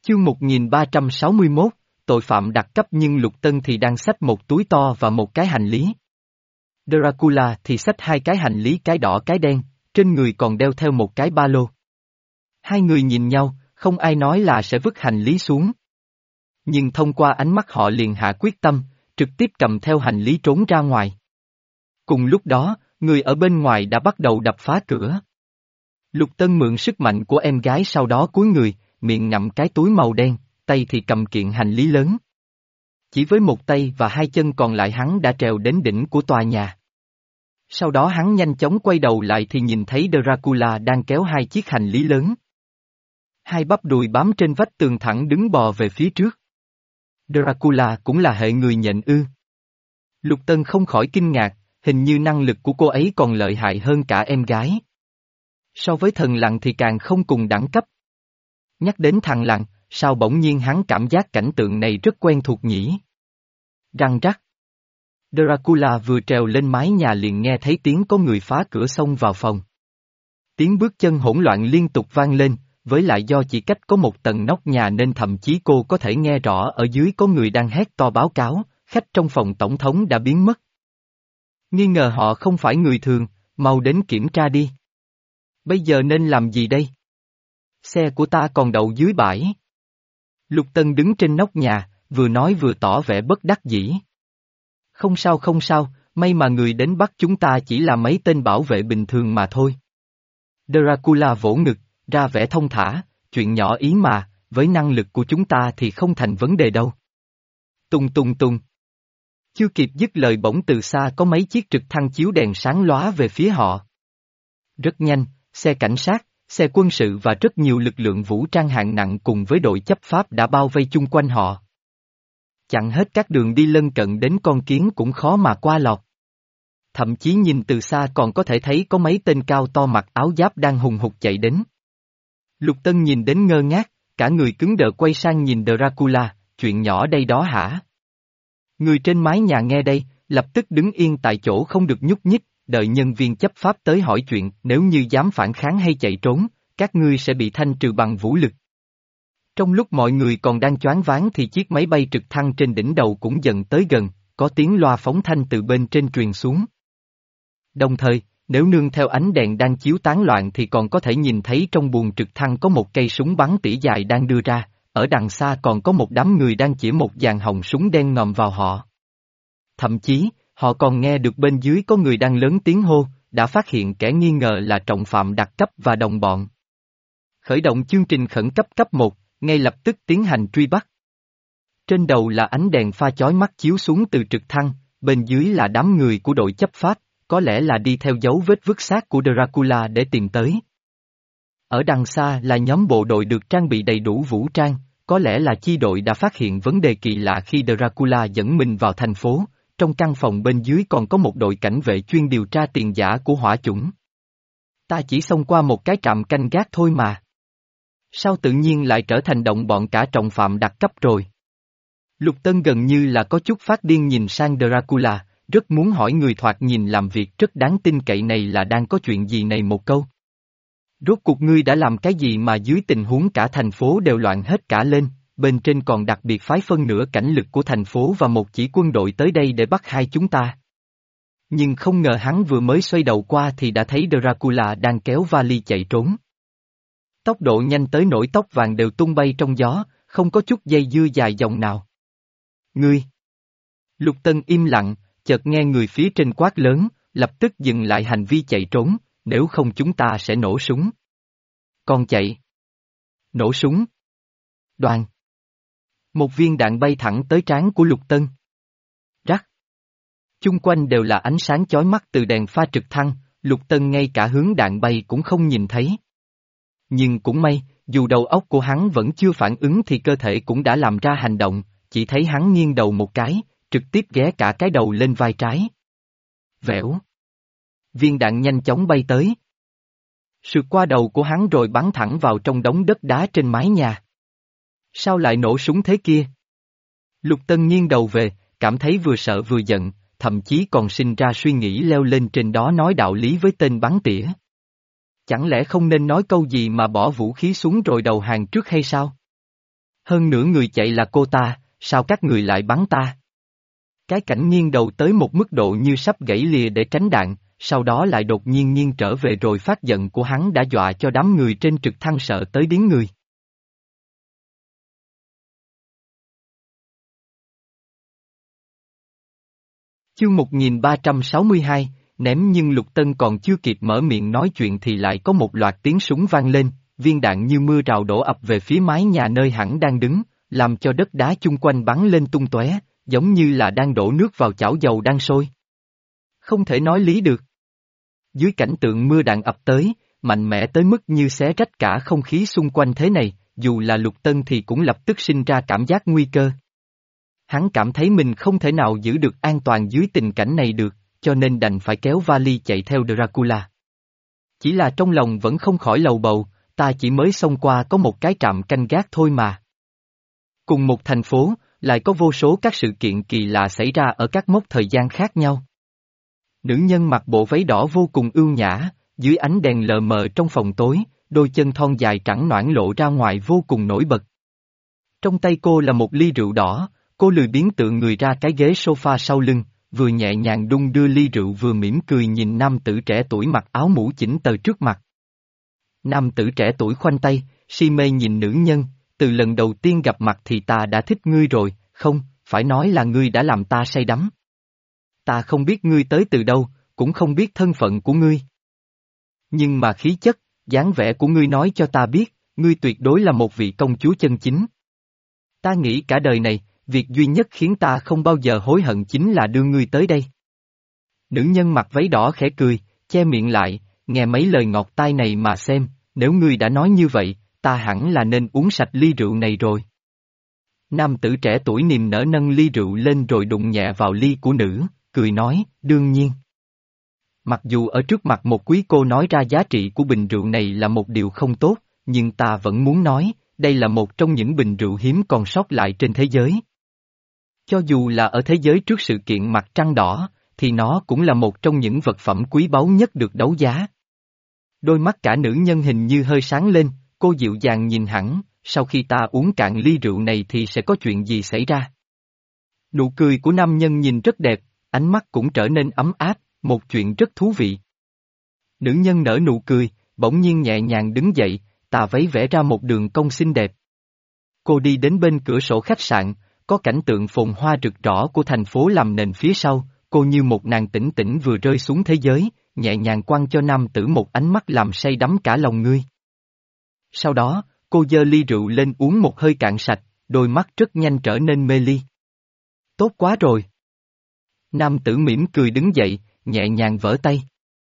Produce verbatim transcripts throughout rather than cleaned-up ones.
Chương một nghìn ba trăm sáu mươi mốt, tội phạm đặc cấp nhưng Lục Tân thì đang xách một túi to và một cái hành lý. Dracula thì xách hai cái hành lý cái đỏ cái đen, trên người còn đeo theo một cái ba lô. Hai người nhìn nhau, không ai nói là sẽ vứt hành lý xuống. Nhưng thông qua ánh mắt họ liền hạ quyết tâm, trực tiếp cầm theo hành lý trốn ra ngoài. Cùng lúc đó, người ở bên ngoài đã bắt đầu đập phá cửa. Lục Tân mượn sức mạnh của em gái sau đó cúi người, miệng ngậm cái túi màu đen, tay thì cầm kiện hành lý lớn. Chỉ với một tay và hai chân còn lại hắn đã trèo đến đỉnh của tòa nhà. Sau đó hắn nhanh chóng quay đầu lại thì nhìn thấy Dracula đang kéo hai chiếc hành lý lớn. Hai bắp đùi bám trên vách tường thẳng đứng bò về phía trước. Dracula cũng là hệ người nhện ư. Lục Tân không khỏi kinh ngạc, hình như năng lực của cô ấy còn lợi hại hơn cả em gái. So với thần lằn thì càng không cùng đẳng cấp. Nhắc đến thằng lằn, sao bỗng nhiên hắn cảm giác cảnh tượng này rất quen thuộc nhỉ? Răng rắc. Dracula vừa trèo lên mái nhà liền nghe thấy tiếng có người phá cửa xông vào phòng. Tiếng bước chân hỗn loạn liên tục vang lên, với lại do chỉ cách có một tầng nóc nhà nên thậm chí cô có thể nghe rõ ở dưới có người đang hét to báo cáo, khách trong phòng tổng thống đã biến mất. Nghi ngờ họ không phải người thường, mau đến kiểm tra đi. Bây giờ nên làm gì đây? Xe của ta còn đậu dưới bãi. Lục Tân đứng trên nóc nhà, vừa nói vừa tỏ vẻ bất đắc dĩ. Không sao không sao, may mà người đến bắt chúng ta chỉ là mấy tên bảo vệ bình thường mà thôi. Dracula vỗ ngực, ra vẻ thông thả, chuyện nhỏ ý mà, với năng lực của chúng ta thì không thành vấn đề đâu. Tung tung tung. Chưa kịp dứt lời bỗng từ xa có mấy chiếc trực thăng chiếu đèn sáng lóa về phía họ. Rất nhanh, xe cảnh sát, xe quân sự và rất nhiều lực lượng vũ trang hạng nặng cùng với đội chấp pháp đã bao vây chung quanh họ. Chặn hết các đường đi lân cận đến con kiến cũng khó mà qua lọt. Thậm chí nhìn từ xa còn có thể thấy có mấy tên cao to mặc áo giáp đang hùng hục chạy đến. Lục Tân nhìn đến ngơ ngác, cả người cứng đờ quay sang nhìn Dracula, chuyện nhỏ đây đó hả? Người trên mái nhà nghe đây, lập tức đứng yên tại chỗ không được nhúc nhích, đợi nhân viên chấp pháp tới hỏi chuyện, nếu như dám phản kháng hay chạy trốn, các ngươi sẽ bị thanh trừ bằng vũ lực. Trong lúc mọi người còn đang choáng váng thì chiếc máy bay trực thăng trên đỉnh đầu cũng dần tới gần, có tiếng loa phóng thanh từ bên trên truyền xuống. Đồng thời, nếu nương theo ánh đèn đang chiếu tán loạn thì còn có thể nhìn thấy trong buồng trực thăng có một cây súng bắn tỉa dài đang đưa ra, ở đằng xa còn có một đám người đang chĩa một dàn họng súng đen ngòm vào họ. Thậm chí, họ còn nghe được bên dưới có người đang lớn tiếng hô, đã phát hiện kẻ nghi ngờ là trọng phạm đặc cấp và đồng bọn. Khởi động chương trình khẩn cấp cấp một, ngay lập tức tiến hành truy bắt. Trên đầu là ánh đèn pha chói mắt chiếu xuống từ trực thăng, bên dưới là đám người của đội chấp pháp, có lẽ là đi theo dấu vết vứt xác của Dracula để tìm tới. Ở đằng xa là nhóm bộ đội được trang bị đầy đủ vũ trang, có lẽ là chi đội đã phát hiện vấn đề kỳ lạ khi Dracula dẫn mình vào thành phố, trong căn phòng bên dưới còn có một đội cảnh vệ chuyên điều tra tiền giả của hỏa chủng. Ta chỉ xông qua một cái trạm canh gác thôi mà. Sao tự nhiên lại trở thành động bọn cả trọng phạm đặc cấp rồi? Lục Tân gần như là có chút phát điên nhìn sang Dracula, rất muốn hỏi người thoạt nhìn làm việc rất đáng tin cậy này là đang có chuyện gì này một câu. Rốt cuộc ngươi đã làm cái gì mà dưới tình huống cả thành phố đều loạn hết cả lên, bên trên còn đặc biệt phái phân nửa cảnh lực của thành phố và một chỉ quân đội tới đây để bắt hai chúng ta. Nhưng không ngờ hắn vừa mới xoay đầu qua thì đã thấy Dracula đang kéo vali chạy trốn. Tốc độ nhanh tới nỗi tóc vàng đều tung bay trong gió, không có chút dây dưa dài dòng nào. Ngươi! Lục Tân im lặng, chợt nghe người phía trên quát lớn, lập tức dừng lại hành vi chạy trốn, nếu không chúng ta sẽ nổ súng. Còn chạy! Nổ súng! Đoàn! Một viên đạn bay thẳng tới trán của Lục Tân. Rắc! Chung quanh đều là ánh sáng chói mắt từ đèn pha trực thăng, Lục Tân ngay cả hướng đạn bay cũng không nhìn thấy. Nhưng cũng may, dù đầu óc của hắn vẫn chưa phản ứng thì cơ thể cũng đã làm ra hành động, chỉ thấy hắn nghiêng đầu một cái, trực tiếp ghé cả cái đầu lên vai trái. Vẻo. Viên đạn nhanh chóng bay tới. Sượt qua đầu của hắn rồi bắn thẳng vào trong đống đất đá trên mái nhà. Sao lại nổ súng thế kia? Lục Tân nghiêng đầu về, cảm thấy vừa sợ vừa giận, thậm chí còn sinh ra suy nghĩ leo lên trên đó nói đạo lý với tên bắn tỉa. Chẳng lẽ không nên nói câu gì mà bỏ vũ khí xuống rồi đầu hàng trước hay sao? Hơn nữa người chạy là cô ta, sao các người lại bắn ta? Cái cảnh nghiêng đầu tới một mức độ như sắp gãy lìa để tránh đạn, sau đó lại đột nhiên nghiêng trở về rồi phát giận của hắn đã dọa cho đám người trên trực thăng sợ tới điếng người. Chương một nghìn ba trăm sáu mươi hai, ném nhưng Lục Tân còn chưa kịp mở miệng nói chuyện thì lại có một loạt tiếng súng vang lên, viên đạn như mưa rào đổ ập về phía mái nhà nơi hắn đang đứng, làm cho đất đá chung quanh bắn lên tung tóe, giống như là đang đổ nước vào chảo dầu đang sôi. Không thể nói lý được. Dưới cảnh tượng mưa đạn ập tới, mạnh mẽ tới mức như xé rách cả không khí xung quanh thế này, dù là Lục Tân thì cũng lập tức sinh ra cảm giác nguy cơ. Hắn cảm thấy mình không thể nào giữ được an toàn dưới tình cảnh này được, cho nên đành phải kéo vali chạy theo Dracula. Chỉ là trong lòng vẫn không khỏi lầu bầu, ta chỉ mới xông qua có một cái trạm canh gác thôi mà. Cùng một thành phố, lại có vô số các sự kiện kỳ lạ xảy ra ở các mốc thời gian khác nhau. Nữ nhân mặc bộ váy đỏ vô cùng ưu nhã, dưới ánh đèn lờ mờ trong phòng tối, đôi chân thon dài trắng nõn lộ ra ngoài vô cùng nổi bật. Trong tay cô là một ly rượu đỏ, cô lười biếng tựa người ra cái ghế sofa sau lưng, vừa nhẹ nhàng đung đưa ly rượu vừa mỉm cười nhìn nam tử trẻ tuổi mặc áo mũ chỉnh tề trước mặt. Nam tử trẻ tuổi khoanh tay, si mê nhìn nữ nhân, từ lần đầu tiên gặp mặt thì ta đã thích ngươi rồi, không, phải nói là ngươi đã làm ta say đắm. Ta không biết ngươi tới từ đâu, cũng không biết thân phận của ngươi. Nhưng mà khí chất, dáng vẻ của ngươi nói cho ta biết, ngươi tuyệt đối là một vị công chúa chân chính. Ta nghĩ cả đời này, việc duy nhất khiến ta không bao giờ hối hận chính là đưa ngươi tới đây. Nữ nhân mặc váy đỏ khẽ cười, che miệng lại, nghe mấy lời ngọt tai này mà xem, nếu ngươi đã nói như vậy, ta hẳn là nên uống sạch ly rượu này rồi. Nam tử trẻ tuổi niềm nở nâng ly rượu lên rồi đụng nhẹ vào ly của nữ, cười nói, đương nhiên. Mặc dù ở trước mặt một quý cô nói ra giá trị của bình rượu này là một điều không tốt, nhưng ta vẫn muốn nói, đây là một trong những bình rượu hiếm còn sót lại trên thế giới. Cho dù là ở thế giới trước sự kiện mặt trăng đỏ, thì nó cũng là một trong những vật phẩm quý báu nhất được đấu giá. Đôi mắt cả nữ nhân hình như hơi sáng lên, cô dịu dàng nhìn hẳn, sau khi ta uống cạn ly rượu này thì sẽ có chuyện gì xảy ra. Nụ cười của nam nhân nhìn rất đẹp, ánh mắt cũng trở nên ấm áp, một chuyện rất thú vị. Nữ nhân nở nụ cười, bỗng nhiên nhẹ nhàng đứng dậy, tà váy vẽ ra một đường cong xinh đẹp. Cô đi đến bên cửa sổ khách sạn, có cảnh tượng phồn hoa rực rỡ của thành phố làm nền phía sau, cô như một nàng tĩnh tĩnh vừa rơi xuống thế giới, nhẹ nhàng quăng cho nam tử một ánh mắt làm say đắm cả lòng ngươi. Sau đó, cô giơ ly rượu lên uống một hơi cạn sạch, đôi mắt rất nhanh trở nên mê ly. Tốt quá rồi. Nam tử mỉm cười đứng dậy, nhẹ nhàng vỡ tay.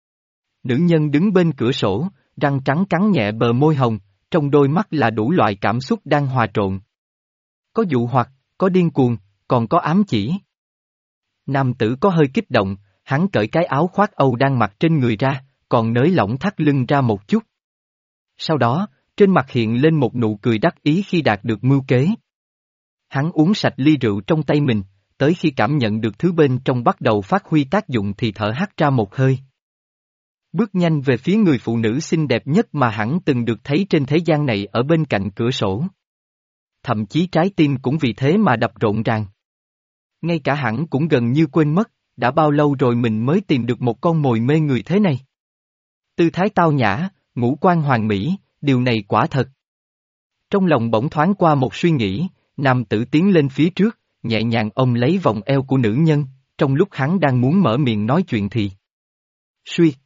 Nữ nhân đứng bên cửa sổ, răng trắng cắn nhẹ bờ môi hồng, trong đôi mắt là đủ loại cảm xúc đang hòa trộn. Có dụ hoặc, có điên cuồng, còn có ám chỉ. Nam tử có hơi kích động, hắn cởi cái áo khoác Âu đang mặc trên người ra, còn nới lỏng thắt lưng ra một chút. Sau đó, trên mặt hiện lên một nụ cười đắc ý khi đạt được mưu kế. Hắn uống sạch ly rượu trong tay mình, tới khi cảm nhận được thứ bên trong bắt đầu phát huy tác dụng thì thở hắt ra một hơi. Bước nhanh về phía người phụ nữ xinh đẹp nhất mà hắn từng được thấy trên thế gian này ở bên cạnh cửa sổ. Thậm chí trái tim cũng vì thế mà đập rộn ràng. Ngay cả hắn cũng gần như quên mất, đã bao lâu rồi mình mới tìm được một con mồi mê người thế này. Tư thái tao nhã, ngũ quan hoàn mỹ, điều này quả thật. Trong lòng bỗng thoáng qua một suy nghĩ, nam tử tiến lên phía trước, nhẹ nhàng ôm lấy vòng eo của nữ nhân, trong lúc hắn đang muốn mở miệng nói chuyện thì. Suy.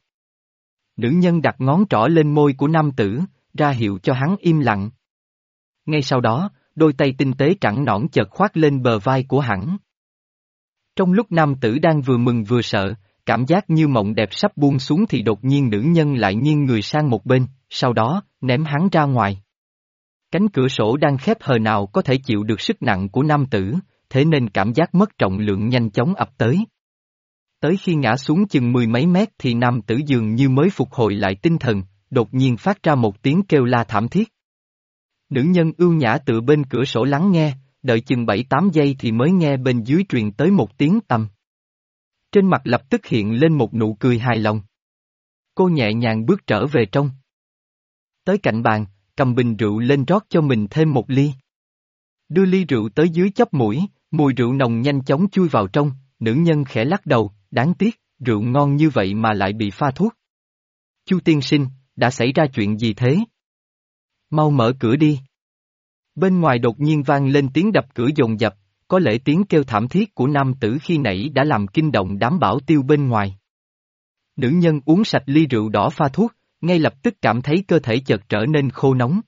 Nữ nhân đặt ngón trỏ lên môi của nam tử, ra hiệu cho hắn im lặng. Ngay sau đó, đôi tay tinh tế trắng nõn chợt khoác lên bờ vai của hắn. Trong lúc nam tử đang vừa mừng vừa sợ, cảm giác như mộng đẹp sắp buông xuống thì đột nhiên nữ nhân lại nghiêng người sang một bên, sau đó, ném hắn ra ngoài. Cánh cửa sổ đang khép hờ nào có thể chịu được sức nặng của nam tử, thế nên cảm giác mất trọng lượng nhanh chóng ập tới. Tới khi ngã xuống chừng mười mấy mét thì nam tử dường như mới phục hồi lại tinh thần, đột nhiên phát ra một tiếng kêu la thảm thiết. Nữ nhân ưu nhã tựa bên cửa sổ lắng nghe, đợi chừng bảy tám giây thì mới nghe bên dưới truyền tới một tiếng ầm. Trên mặt lập tức hiện lên một nụ cười hài lòng. Cô nhẹ nhàng bước trở về trong. Tới cạnh bàn, cầm bình rượu lên rót cho mình thêm một ly. Đưa ly rượu tới dưới chóp mũi, mùi rượu nồng nhanh chóng chui vào trong, nữ nhân khẽ lắc đầu, đáng tiếc, rượu ngon như vậy mà lại bị pha thuốc. Chu tiên sinh, đã xảy ra chuyện gì thế? Mau mở cửa đi. Bên ngoài đột nhiên vang lên tiếng đập cửa dồn dập, có lẽ tiếng kêu thảm thiết của nam tử khi nãy đã làm kinh động đám bảo tiêu bên ngoài. Nữ nhân uống sạch ly rượu đỏ pha thuốc, ngay lập tức cảm thấy cơ thể chợt trở nên khô nóng.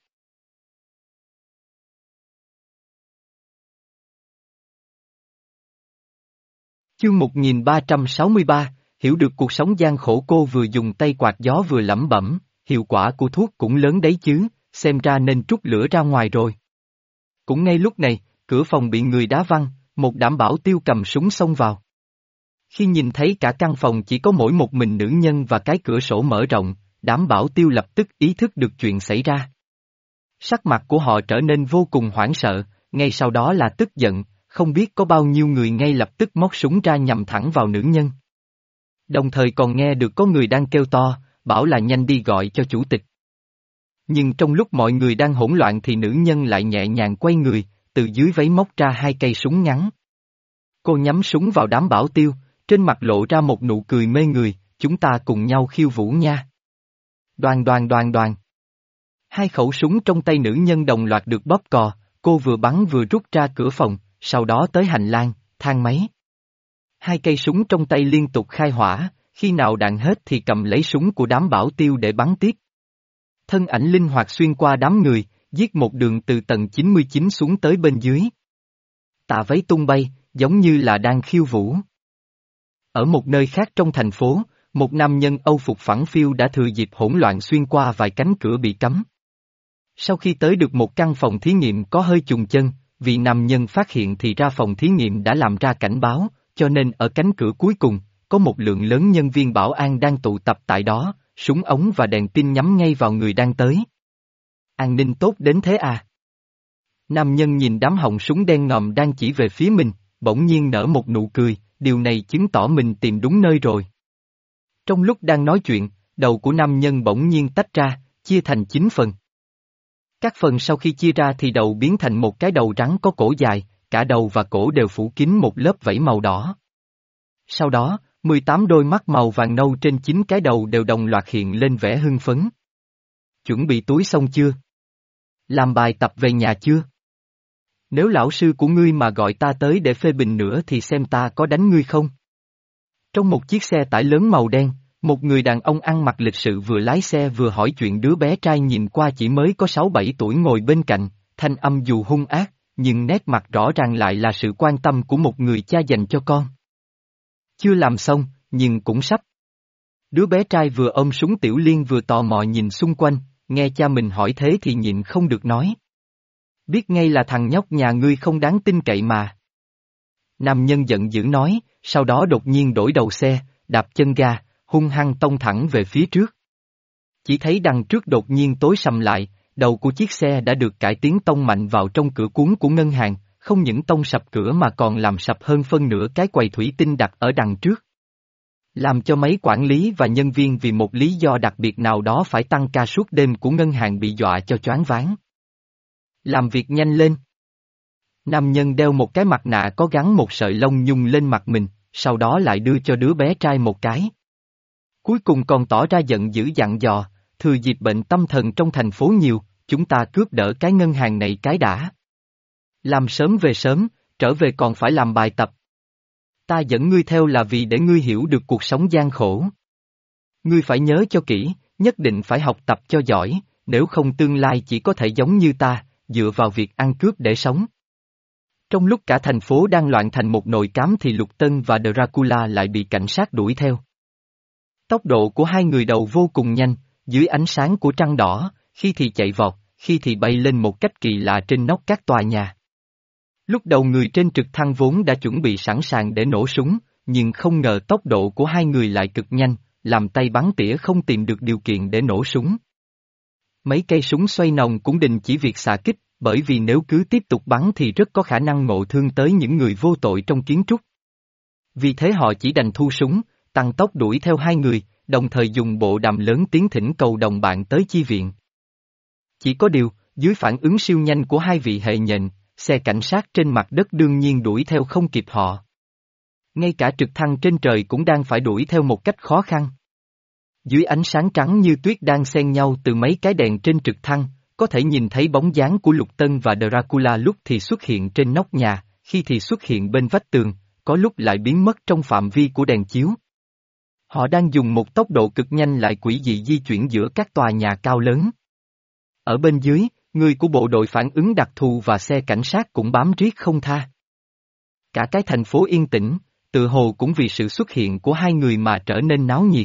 Chương một nghìn ba trăm sáu mươi ba, hiểu được cuộc sống gian khổ, cô vừa dùng tay quạt gió vừa lẩm bẩm, hiệu quả của thuốc cũng lớn đấy chứ, xem ra nên trút lửa ra ngoài rồi. Cũng ngay lúc này, cửa phòng bị người đá văng, một đảm bảo tiêu cầm súng xông vào. Khi nhìn thấy cả căn phòng chỉ có mỗi một mình nữ nhân và cái cửa sổ mở rộng, đảm bảo tiêu lập tức ý thức được chuyện xảy ra. Sắc mặt của họ trở nên vô cùng hoảng sợ, ngay sau đó là tức giận, không biết có bao nhiêu người ngay lập tức móc súng ra nhằm thẳng vào nữ nhân. Đồng thời còn nghe được có người đang kêu to, bảo là nhanh đi gọi cho chủ tịch. Nhưng trong lúc mọi người đang hỗn loạn thì nữ nhân lại nhẹ nhàng quay người, từ dưới váy móc ra hai cây súng ngắn. Cô nhắm súng vào đám bảo tiêu, trên mặt lộ ra một nụ cười mê người, chúng ta cùng nhau khiêu vũ nha. Đoàn đoàn đoàn đoàn. Hai khẩu súng trong tay nữ nhân đồng loạt được bóp cò, cô vừa bắn vừa rút ra cửa phòng, sau đó tới hành lang, thang máy. Hai cây súng trong tay liên tục khai hỏa, khi nào đạn hết thì cầm lấy súng của đám bảo tiêu để bắn tiếp. Thân ảnh linh hoạt xuyên qua đám người, giết một đường từ tầng chín mươi chín xuống tới bên dưới. Tà váy tung bay, giống như là đang khiêu vũ. Ở một nơi khác trong thành phố, một nam nhân Âu phục phẳng phiu đã thừa dịp hỗn loạn xuyên qua vài cánh cửa bị cấm. Sau khi tới được một căn phòng thí nghiệm có hơi chùng chân, vị nam nhân phát hiện thì ra phòng thí nghiệm đã làm ra cảnh báo, cho nên ở cánh cửa cuối cùng, có một lượng lớn nhân viên bảo an đang tụ tập tại đó, súng ống và đèn pin nhắm ngay vào người đang tới. An ninh tốt đến thế à? Nam nhân nhìn đám họng súng đen ngòm đang chỉ về phía mình, bỗng nhiên nở một nụ cười, điều này chứng tỏ mình tìm đúng nơi rồi. Trong lúc đang nói chuyện, đầu của nam nhân bỗng nhiên tách ra, chia thành chín phần. Các phần sau khi chia ra thì đầu biến thành một cái đầu rắn có cổ dài, cả đầu và cổ đều phủ kín một lớp vảy màu đỏ. Sau đó, mười tám đôi mắt màu vàng nâu trên chín cái đầu đều đồng loạt hiện lên vẻ hưng phấn. Chuẩn bị túi xong chưa? Làm bài tập về nhà chưa? Nếu lão sư của ngươi mà gọi ta tới để phê bình nữa thì xem ta có đánh ngươi không? Trong một chiếc xe tải lớn màu đen, một người đàn ông ăn mặc lịch sự vừa lái xe vừa hỏi chuyện đứa bé trai nhìn qua chỉ mới có sáu bảy tuổi ngồi bên cạnh, thanh âm dù hung ác, nhưng nét mặt rõ ràng lại là sự quan tâm của một người cha dành cho con. Chưa làm xong, nhưng cũng sắp. Đứa bé trai vừa ôm súng tiểu liên vừa tò mò nhìn xung quanh, nghe cha mình hỏi thế thì nhịn không được nói. Biết ngay là thằng nhóc nhà ngươi không đáng tin cậy mà. Nam nhân giận dữ nói, sau đó đột nhiên đổi đầu xe, đạp chân ga, hung hăng tông thẳng về phía trước. Chỉ thấy đằng trước đột nhiên tối sầm lại, đầu của chiếc xe đã được cải tiến tông mạnh vào trong cửa cuốn của ngân hàng, không những tông sập cửa mà còn làm sập hơn phân nửa cái quầy thủy tinh đặt ở đằng trước. Làm cho mấy quản lý và nhân viên vì một lý do đặc biệt nào đó phải tăng ca suốt đêm của ngân hàng bị dọa cho choáng váng. Làm việc nhanh lên. Nam nhân đeo một cái mặt nạ có gắn một sợi lông nhung lên mặt mình, sau đó lại đưa cho đứa bé trai một cái. Cuối cùng còn tỏ ra giận dữ dặn dò, thừa dịp bệnh tâm thần trong thành phố nhiều, chúng ta cướp đỡ cái ngân hàng này cái đã. Làm sớm về sớm, trở về còn phải làm bài tập. Ta dẫn ngươi theo là vì để ngươi hiểu được cuộc sống gian khổ. Ngươi phải nhớ cho kỹ, nhất định phải học tập cho giỏi, nếu không tương lai chỉ có thể giống như ta, dựa vào việc ăn cướp để sống. Trong lúc cả thành phố đang loạn thành một nồi cám thì Lục Tân và Dracula lại bị cảnh sát đuổi theo. Tốc độ của hai người đầu vô cùng nhanh, dưới ánh sáng của trăng đỏ, khi thì chạy vọt, khi thì bay lên một cách kỳ lạ trên nóc các tòa nhà. Lúc đầu người trên trực thăng vốn đã chuẩn bị sẵn sàng để nổ súng, nhưng không ngờ tốc độ của hai người lại cực nhanh, làm tay bắn tỉa không tìm được điều kiện để nổ súng. Mấy cây súng xoay nòng cũng đình chỉ việc xạ kích, bởi vì nếu cứ tiếp tục bắn thì rất có khả năng ngộ thương tới những người vô tội trong kiến trúc. Vì thế họ chỉ đành thu súng, tăng tốc đuổi theo hai người, đồng thời dùng bộ đàm lớn tiếng thỉnh cầu đồng bạn tới chi viện. Chỉ có điều, dưới phản ứng siêu nhanh của hai vị hệ nhện, xe cảnh sát trên mặt đất đương nhiên đuổi theo không kịp họ. Ngay cả trực thăng trên trời cũng đang phải đuổi theo một cách khó khăn. Dưới ánh sáng trắng như tuyết đang xen nhau từ mấy cái đèn trên trực thăng, có thể nhìn thấy bóng dáng của Lục Tân và Dracula lúc thì xuất hiện trên nóc nhà, khi thì xuất hiện bên vách tường, có lúc lại biến mất trong phạm vi của đèn chiếu. Họ đang dùng một tốc độ cực nhanh lại quỷ dị di chuyển giữa các tòa nhà cao lớn. Ở bên dưới, người của bộ đội phản ứng đặc thù và xe cảnh sát cũng bám riết không tha. Cả cái thành phố yên tĩnh, tự hồ cũng vì sự xuất hiện của hai người mà trở nên náo nhiệt.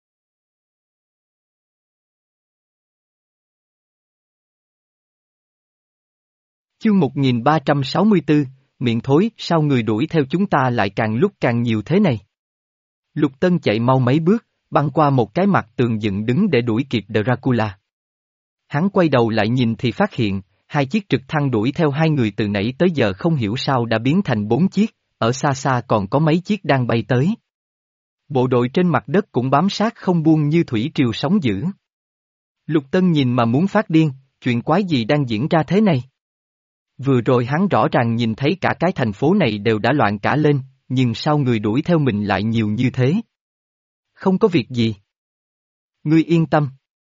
Chương một nghìn ba trăm sáu mươi tư, miệng thối, sao người đuổi theo chúng ta lại càng lúc càng nhiều thế này? Lục Tân chạy mau mấy bước, băng qua một cái mặt tường dựng đứng để đuổi kịp Dracula. Hắn quay đầu lại nhìn thì phát hiện, hai chiếc trực thăng đuổi theo hai người từ nãy tới giờ không hiểu sao đã biến thành bốn chiếc, ở xa xa còn có mấy chiếc đang bay tới. Bộ đội trên mặt đất cũng bám sát không buông như thủy triều sóng dữ. Lục Tân nhìn mà muốn phát điên, chuyện quái gì đang diễn ra thế này? Vừa rồi hắn rõ ràng nhìn thấy cả cái thành phố này đều đã loạn cả lên, nhưng sao người đuổi theo mình lại nhiều như thế? Không có việc gì. Ngươi yên tâm.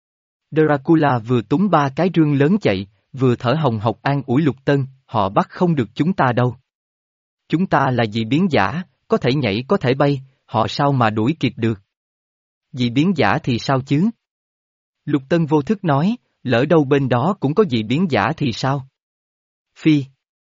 Dracula vừa túm ba cái rương lớn chạy, vừa thở hồng hộc an ủi Lục Tân, họ bắt không được chúng ta đâu. Chúng ta là dị biến giả, có thể nhảy có thể bay, họ sao mà đuổi kịp được? Dị biến giả thì sao chứ? Lục Tân vô thức nói, lỡ đâu bên đó cũng có dị biến giả thì sao? Phi.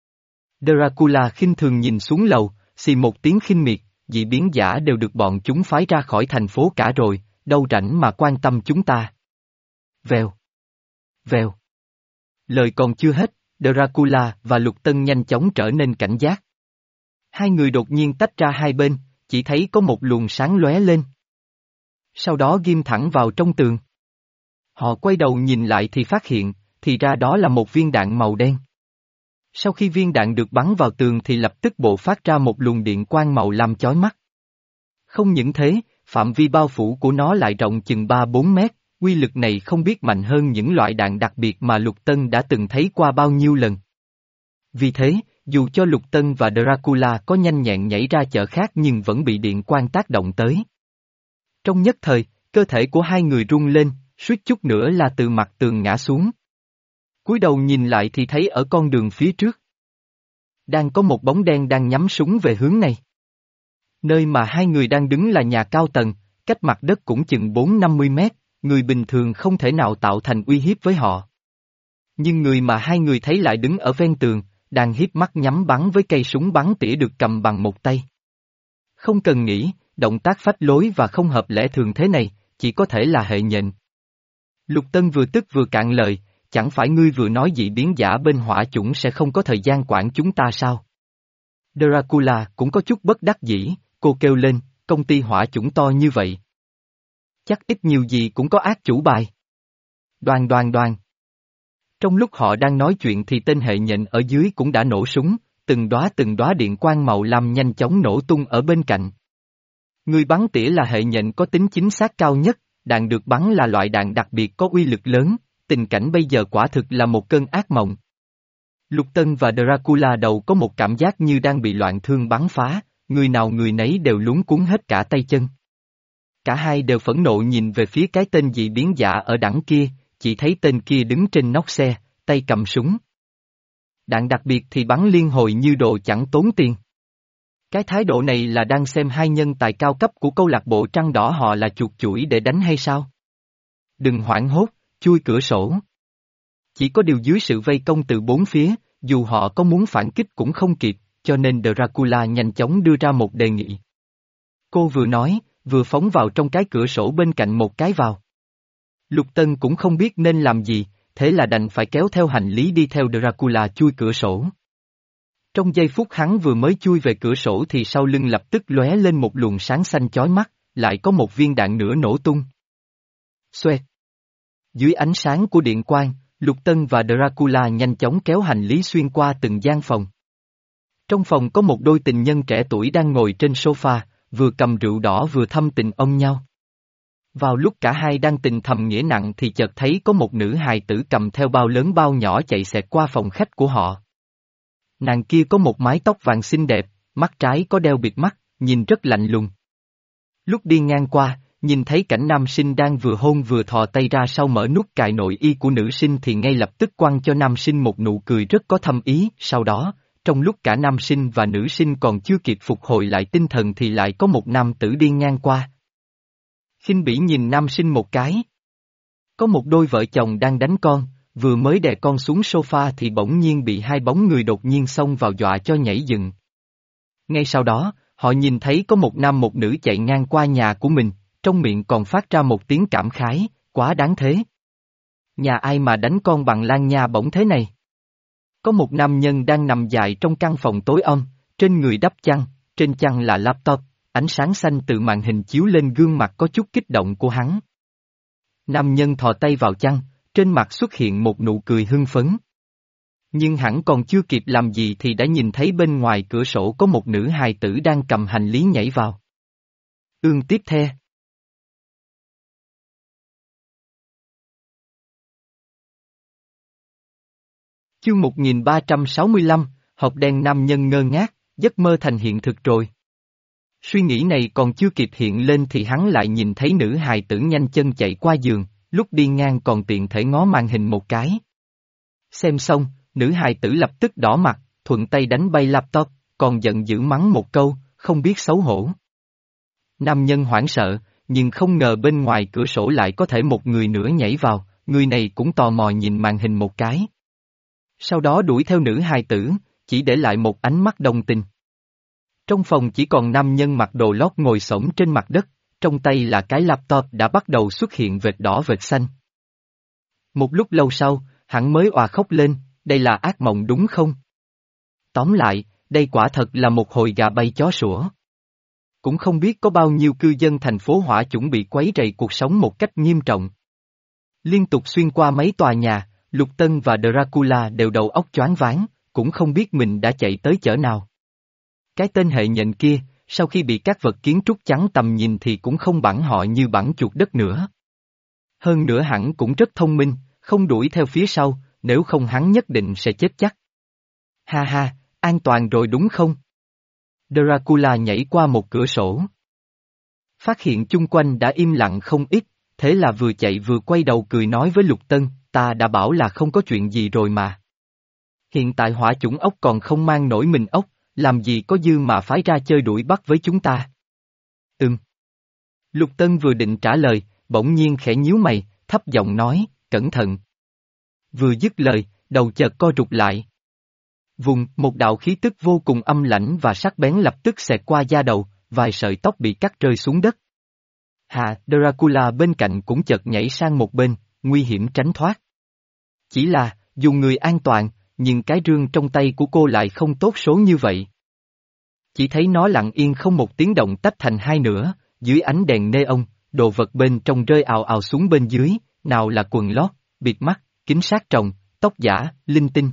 Dracula khinh thường nhìn xuống lầu, xì một tiếng khinh miệt, dị biến giả đều được bọn chúng phái ra khỏi thành phố cả rồi, đâu rảnh mà quan tâm chúng ta. Vèo. Vèo. Lời còn chưa hết, Dracula và Lục Tân nhanh chóng trở nên cảnh giác. Hai người đột nhiên tách ra hai bên, chỉ thấy có một luồng sáng lóe lên. Sau đó ghim thẳng vào trong tường. Họ quay đầu nhìn lại thì phát hiện, thì ra đó là một viên đạn màu đen. Sau khi viên đạn được bắn vào tường thì lập tức bộc phát ra một luồng điện quang màu lam chói mắt. Không những thế, phạm vi bao phủ của nó lại rộng chừng ba bốn mét, uy lực này không biết mạnh hơn những loại đạn đặc biệt mà Lục Tân đã từng thấy qua bao nhiêu lần. Vì thế, dù cho Lục Tân và Dracula có nhanh nhẹn nhảy ra chợ khác nhưng vẫn bị điện quang tác động tới. Trong nhất thời, cơ thể của hai người rung lên, suýt chút nữa là từ mặt tường ngã xuống. Cúi đầu nhìn lại thì thấy ở con đường phía trước. Đang có một bóng đen đang nhắm súng về hướng này. Nơi mà hai người đang đứng là nhà cao tầng, cách mặt đất cũng chừng bốn năm mươi mét, người bình thường không thể nào tạo thành uy hiếp với họ. Nhưng người mà hai người thấy lại đứng ở ven tường, đang híp mắt nhắm bắn với cây súng bắn tỉa được cầm bằng một tay. Không cần nghĩ, động tác phách lối và không hợp lẽ thường thế này, chỉ có thể là hệ nhện. Lục Tân vừa tức vừa cạn lời, chẳng phải ngươi vừa nói dị biến giả bên hỏa chủng sẽ không có thời gian quản chúng ta sao? Dracula cũng có chút bất đắc dĩ, cô kêu lên, công ty hỏa chủng to như vậy. Chắc ít nhiều gì cũng có ác chủ bài. Đoan đoan đoan. Trong lúc họ đang nói chuyện thì tên hệ nhện ở dưới cũng đã nổ súng, từng đóa từng đóa điện quang màu lam nhanh chóng nổ tung ở bên cạnh. Người bắn tỉa là hệ nhện có tính chính xác cao nhất, đạn được bắn là loại đạn đặc biệt có uy lực lớn, tình cảnh bây giờ quả thực là một cơn ác mộng. Lục Tân và Dracula đầu có một cảm giác như đang bị loạn thương bắn phá, người nào người nấy đều luống cuống hết cả tay chân. Cả hai đều phẫn nộ nhìn về phía cái tên dị biến giả ở đằng kia, chỉ thấy tên kia đứng trên nóc xe, tay cầm súng. Đạn đặc biệt thì bắn liên hồi như đồ chẳng tốn tiền. Cái thái độ này là đang xem hai nhân tài cao cấp của câu lạc bộ trăng đỏ họ là chuột chuỗi để đánh hay sao? Đừng hoảng hốt, chui cửa sổ. Chỉ có điều dưới sự vây công từ bốn phía, dù họ có muốn phản kích cũng không kịp, cho nên Dracula nhanh chóng đưa ra một đề nghị. Cô vừa nói, vừa phóng vào trong cái cửa sổ bên cạnh một cái vào. Lục Tân cũng không biết nên làm gì, thế là đành phải kéo theo hành lý đi theo Dracula chui cửa sổ. Trong giây phút hắn vừa mới chui về cửa sổ thì sau lưng lập tức lóe lên một luồng sáng xanh chói mắt, lại có một viên đạn nữa nổ tung. Xoẹt. Dưới ánh sáng của điện quang, Lục Tân và Dracula nhanh chóng kéo hành lý xuyên qua từng gian phòng. Trong phòng có một đôi tình nhân trẻ tuổi đang ngồi trên sofa, vừa cầm rượu đỏ vừa thâm tình ôm nhau. Vào lúc cả hai đang tình thầm nghĩa nặng thì chợt thấy có một nữ hài tử cầm theo bao lớn bao nhỏ chạy xẹt qua phòng khách của họ. Nàng kia có một mái tóc vàng xinh đẹp, mắt trái có đeo bịt mắt, nhìn rất lạnh lùng. Lúc đi ngang qua, nhìn thấy cảnh nam sinh đang vừa hôn vừa thò tay ra sau mở nút cài nội y của nữ sinh thì ngay lập tức quăng cho nam sinh một nụ cười rất có thâm ý, sau đó, trong lúc cả nam sinh và nữ sinh còn chưa kịp phục hồi lại tinh thần thì lại có một nam tử đi ngang qua. Khinh bỉ nhìn nam sinh một cái. Có một đôi vợ chồng đang đánh con, vừa mới đè con xuống sofa thì bỗng nhiên bị hai bóng người đột nhiên xông vào dọa cho nhảy dựng. Ngay sau đó, họ nhìn thấy có một nam một nữ chạy ngang qua nhà của mình, trong miệng còn phát ra một tiếng cảm khái, quá đáng thế. Nhà ai mà đánh con bằng lan nha bổng thế này? Có một nam nhân đang nằm dài trong căn phòng tối om, trên người đắp chăn, trên chăn là laptop, ánh sáng xanh từ màn hình chiếu lên gương mặt có chút kích động của hắn. Nam nhân thò tay vào chăn, trên mặt xuất hiện một nụ cười hưng phấn. Nhưng hẳn còn chưa kịp làm gì thì đã nhìn thấy bên ngoài cửa sổ có một nữ hài tử đang cầm hành lý nhảy vào. Ương tiếp the. Chương một nghìn ba trăm sáu mươi lăm, hộp đen nam nhân ngơ ngác, giấc mơ thành hiện thực rồi. Suy nghĩ này còn chưa kịp hiện lên thì hắn lại nhìn thấy nữ hài tử nhanh chân chạy qua giường, lúc đi ngang còn tiện thể ngó màn hình một cái. Xem xong, nữ hài tử lập tức đỏ mặt, thuận tay đánh bay laptop, còn giận dữ mắng một câu, không biết xấu hổ. Nam nhân hoảng sợ, nhưng không ngờ bên ngoài cửa sổ lại có thể một người nữa nhảy vào, người này cũng tò mò nhìn màn hình một cái. Sau đó đuổi theo nữ hài tử, chỉ để lại một ánh mắt đồng tình. Trong phòng chỉ còn nam nhân mặc đồ lót ngồi xổm trên mặt đất, trong tay là cái laptop đã bắt đầu xuất hiện vệt đỏ vệt xanh. Một lúc lâu sau, hắn mới òa khóc lên, đây là ác mộng đúng không? Tóm lại, đây quả thật là một hồi gà bay chó sủa. Cũng không biết có bao nhiêu cư dân thành phố Hỏa chuẩn bị quấy rầy cuộc sống một cách nghiêm trọng. Liên tục xuyên qua mấy tòa nhà, Lục Tân và Dracula đều đầu óc choáng váng, cũng không biết mình đã chạy tới chở nào. Cái tên hệ nhện kia, sau khi bị các vật kiến trúc chắn tầm nhìn thì cũng không bẵng họ như bẵng chuột đất nữa. Hơn nữa hẳn cũng rất thông minh, không đuổi theo phía sau, nếu không hắn nhất định sẽ chết chắc. Ha ha, an toàn rồi đúng không? Dracula nhảy qua một cửa sổ. Phát hiện chung quanh đã im lặng không ít, thế là vừa chạy vừa quay đầu cười nói với Lục Tân, ta đã bảo là không có chuyện gì rồi mà. Hiện tại hỏa chủng ốc còn không mang nổi mình ốc, làm gì có dư mà phái ra chơi đuổi bắt với chúng ta. Ừm. Lục Tân vừa định trả lời, bỗng nhiên khẽ nhíu mày, thấp giọng nói, cẩn thận. Vừa dứt lời, đầu chợt co rụt lại. Vùng, một đạo khí tức vô cùng âm lãnh và sắc bén lập tức xẹt qua da đầu, vài sợi tóc bị cắt rơi xuống đất. Hà, Dracula bên cạnh cũng chợt nhảy sang một bên, nguy hiểm tránh thoát. Chỉ là, dù người an toàn, nhưng cái rương trong tay của cô lại không tốt số như vậy. Chỉ thấy nó lặng yên không một tiếng động tách thành hai nửa, dưới ánh đèn neon, đồ vật bên trong rơi ào ào xuống bên dưới, nào là quần lót, bịt mắt, kính sát tròng, tóc giả, linh tinh.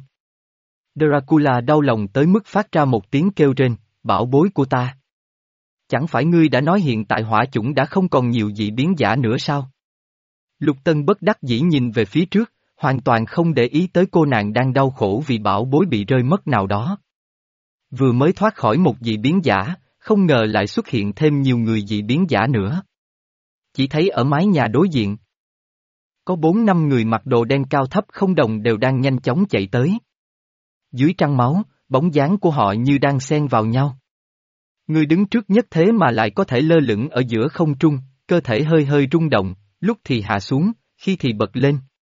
Dracula đau lòng tới mức phát ra một tiếng kêu rên, bảo bối của ta. Chẳng phải ngươi đã nói hiện tại hỏa chủng đã không còn nhiều dị biến giả nữa sao? Lục Tân bất đắc dĩ nhìn về phía trước, hoàn toàn không để ý tới cô nàng đang đau khổ vì bảo bối bị rơi mất nào đó. Vừa mới thoát khỏi một dị biến giả, không ngờ lại xuất hiện thêm nhiều người dị biến giả nữa. Chỉ thấy ở mái nhà đối diện, có bốn năm người mặc đồ đen cao thấp không đồng đều đang nhanh chóng chạy tới. Dưới trăng máu, bóng dáng của họ như đang xen vào nhau. Người đứng trước nhất thế mà lại có thể lơ lửng ở giữa không trung, cơ thể hơi hơi rung động, lúc thì hạ xuống, khi thì bật lên.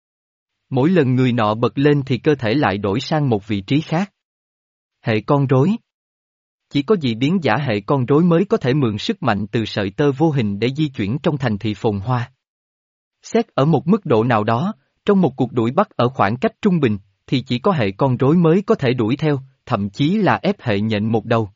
Mỗi lần người nọ bật lên thì cơ thể lại đổi sang một vị trí khác. Hệ con rối. Chỉ có dị biến giả hệ con rối mới có thể mượn sức mạnh từ sợi tơ vô hình để di chuyển trong thành thị phồn hoa. Xét ở một mức độ nào đó, trong một cuộc đuổi bắt ở khoảng cách trung bình, thì chỉ có hệ con rối mới có thể đuổi theo, thậm chí là ép hệ nhện một đầu.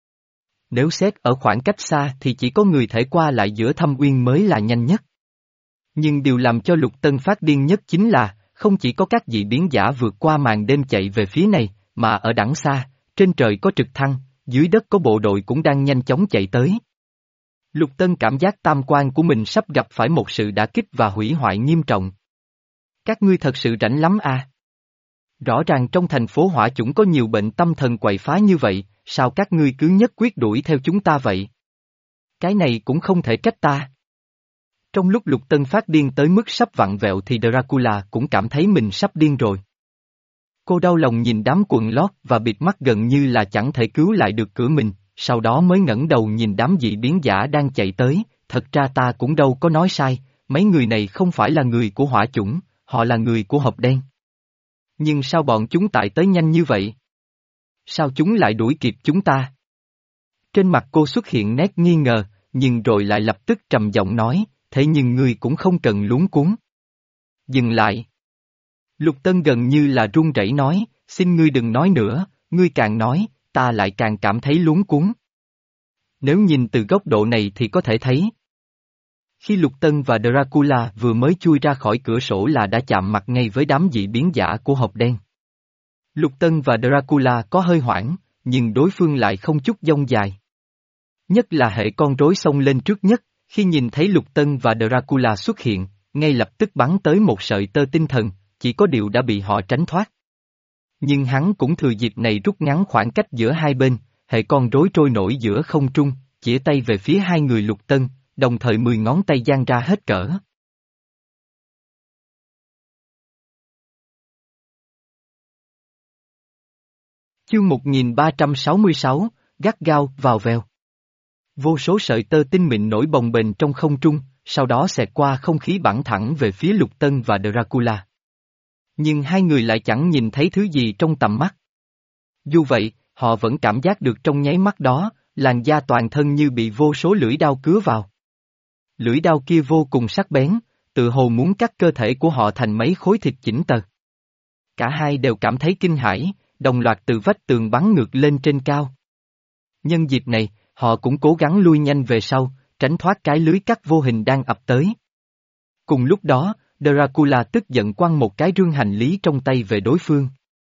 Nếu xét ở khoảng cách xa thì chỉ có người thể qua lại giữa thâm uyên mới là nhanh nhất. Nhưng điều làm cho Lục Tân phát điên nhất chính là, không chỉ có các dị biến giả vượt qua màn đêm chạy về phía này, mà ở đằng xa, trên trời có trực thăng, dưới đất có bộ đội cũng đang nhanh chóng chạy tới. Lục Tân cảm giác tam quan của mình sắp gặp phải một sự đả kích và hủy hoại nghiêm trọng. Các ngươi thật sự rảnh lắm à? Rõ ràng trong thành phố hỏa chủng có nhiều bệnh tâm thần quậy phá như vậy, sao các ngươi cứ nhất quyết đuổi theo chúng ta vậy? Cái này cũng không thể trách ta. Trong lúc Lục Tân phát điên tới mức sắp vặn vẹo thì Dracula cũng cảm thấy mình sắp điên rồi. Cô đau lòng nhìn đám quần lót và bịt mắt gần như là chẳng thể cứu lại được cửa mình, sau đó mới ngẩng đầu nhìn đám dị biến giả đang chạy tới, thật ra ta cũng đâu có nói sai, mấy người này không phải là người của hỏa chủng, họ là người của hộp đen. Nhưng sao bọn chúng tại tới nhanh như vậy? Sao chúng lại đuổi kịp chúng ta? Trên mặt cô xuất hiện nét nghi ngờ, nhưng rồi lại lập tức trầm giọng nói, thế nhưng ngươi cũng không cần luống cuống. Dừng lại. Lục Tân gần như là run rẩy nói, xin ngươi đừng nói nữa, ngươi càng nói, ta lại càng cảm thấy luống cuống. Nếu nhìn từ góc độ này thì có thể thấy. Khi Lục Tân và Dracula vừa mới chui ra khỏi cửa sổ là đã chạm mặt ngay với đám dị biến giả của hộp đen. Lục Tân và Dracula có hơi hoảng, nhưng đối phương lại không chút dông dài. Nhất là hệ con rối xông lên trước nhất, khi nhìn thấy Lục Tân và Dracula xuất hiện, ngay lập tức bắn tới một sợi tơ tinh thần, chỉ có điều đã bị họ tránh thoát. Nhưng hắn cũng thừa dịp này rút ngắn khoảng cách giữa hai bên, hệ con rối trôi nổi giữa không trung, chĩa tay về phía hai người Lục Tân, đồng thời mười ngón tay giang ra hết cỡ. Chương một nghìn ba trăm sáu mươi sáu, gắt gao, vào vèo. Vô số sợi tơ tinh mịn nổi bồng bềnh trong không trung, sau đó xẹt qua không khí bắn thẳng về phía Lục Tân và Dracula. Nhưng hai người lại chẳng nhìn thấy thứ gì trong tầm mắt. Dù vậy, họ vẫn cảm giác được trong nháy mắt đó, làn da toàn thân như bị vô số lưỡi đao cứa vào. Lưỡi đao kia vô cùng sắc bén, tự hồ muốn cắt cơ thể của họ thành mấy khối thịt chỉnh tề. Cả hai đều cảm thấy kinh hãi, đồng loạt từ vách tường bắn ngược lên trên cao. Nhân dịp này, họ cũng cố gắng lui nhanh về sau, tránh thoát cái lưới cắt vô hình đang ập tới. Cùng lúc đó, Dracula tức giận quăng một cái rương hành lý trong tay về đối phương.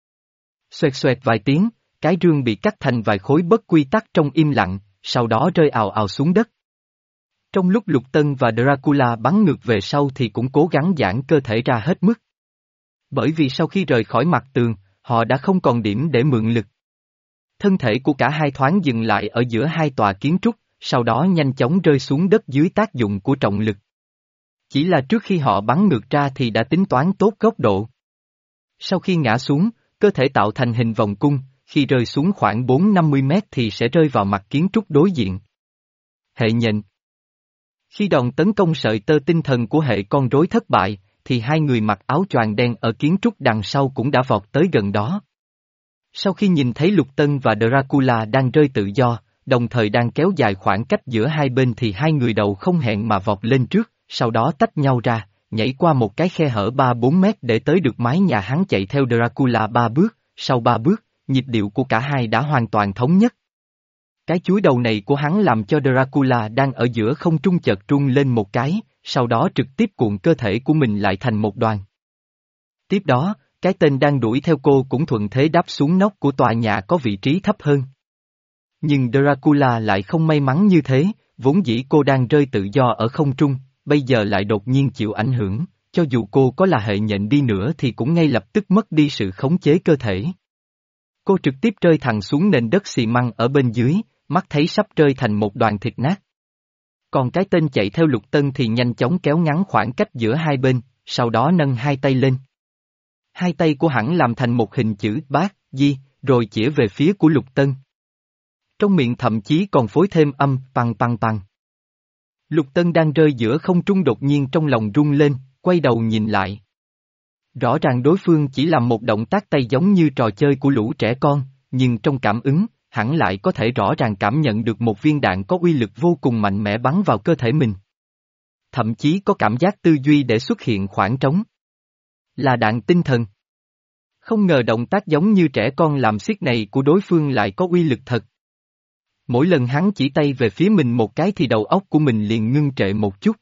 Xoẹt xoẹt vài tiếng, cái rương bị cắt thành vài khối bất quy tắc trong im lặng, sau đó rơi ào ào xuống đất. Trong lúc Lục Tân và Dracula bắn ngược về sau thì cũng cố gắng giãn cơ thể ra hết mức. Bởi vì sau khi rời khỏi mặt tường, họ đã không còn điểm để mượn lực. Thân thể của cả hai thoáng dừng lại ở giữa hai tòa kiến trúc, sau đó nhanh chóng rơi xuống đất dưới tác dụng của trọng lực. Chỉ là trước khi họ bắn ngược ra thì đã tính toán tốt góc độ. Sau khi ngã xuống, cơ thể tạo thành hình vòng cung, khi rơi xuống khoảng bốn đến năm mươi mét thì sẽ rơi vào mặt kiến trúc đối diện. Hệ nhện. Khi đòn tấn công sợi tơ tinh thần của hệ con rối thất bại, thì hai người mặc áo choàng đen ở kiến trúc đằng sau cũng đã vọt tới gần đó. Sau khi nhìn thấy Lục Tân và Dracula đang rơi tự do, đồng thời đang kéo dài khoảng cách giữa hai bên thì hai người đầu không hẹn mà vọt lên trước, sau đó tách nhau ra, nhảy qua một cái khe hở ba bốn mét để tới được mái nhà hắn chạy theo Dracula ba bước, sau ba bước, nhịp điệu của cả hai đã hoàn toàn thống nhất. Cái chuối đầu này của hắn làm cho Dracula đang ở giữa không trung chợt rung lên một cái, sau đó trực tiếp cuộn cơ thể của mình lại thành một đoàn. Tiếp đó, cái tên đang đuổi theo cô cũng thuận thế đáp xuống nóc của tòa nhà có vị trí thấp hơn. Nhưng Dracula lại không may mắn như thế, vốn dĩ cô đang rơi tự do ở không trung, bây giờ lại đột nhiên chịu ảnh hưởng, cho dù cô có là hệ nhện đi nữa thì cũng ngay lập tức mất đi sự khống chế cơ thể. Cô trực tiếp rơi thẳng xuống nền đất xi măng ở bên dưới, mắt thấy sắp rơi thành một đoàn thịt nát. Còn cái tên chạy theo Lục Tân thì nhanh chóng kéo ngắn khoảng cách giữa hai bên, sau đó nâng hai tay lên. Hai tay của hắn làm thành một hình chữ bát, di, rồi chĩa về phía của Lục Tân. Trong miệng thậm chí còn phối thêm âm, păng păng păng. Lục Tân đang rơi giữa không trung đột nhiên trong lòng rung lên, quay đầu nhìn lại. Rõ ràng đối phương chỉ làm một động tác tay giống như trò chơi của lũ trẻ con, nhưng trong cảm ứng, hắn lại có thể rõ ràng cảm nhận được một viên đạn có uy lực vô cùng mạnh mẽ bắn vào cơ thể mình. Thậm chí có cảm giác tư duy để xuất hiện khoảng trống. Là đạn tinh thần. Không ngờ động tác giống như trẻ con làm xiết này của đối phương lại có uy lực thật. Mỗi lần hắn chỉ tay về phía mình một cái thì đầu óc của mình liền ngưng trệ một chút.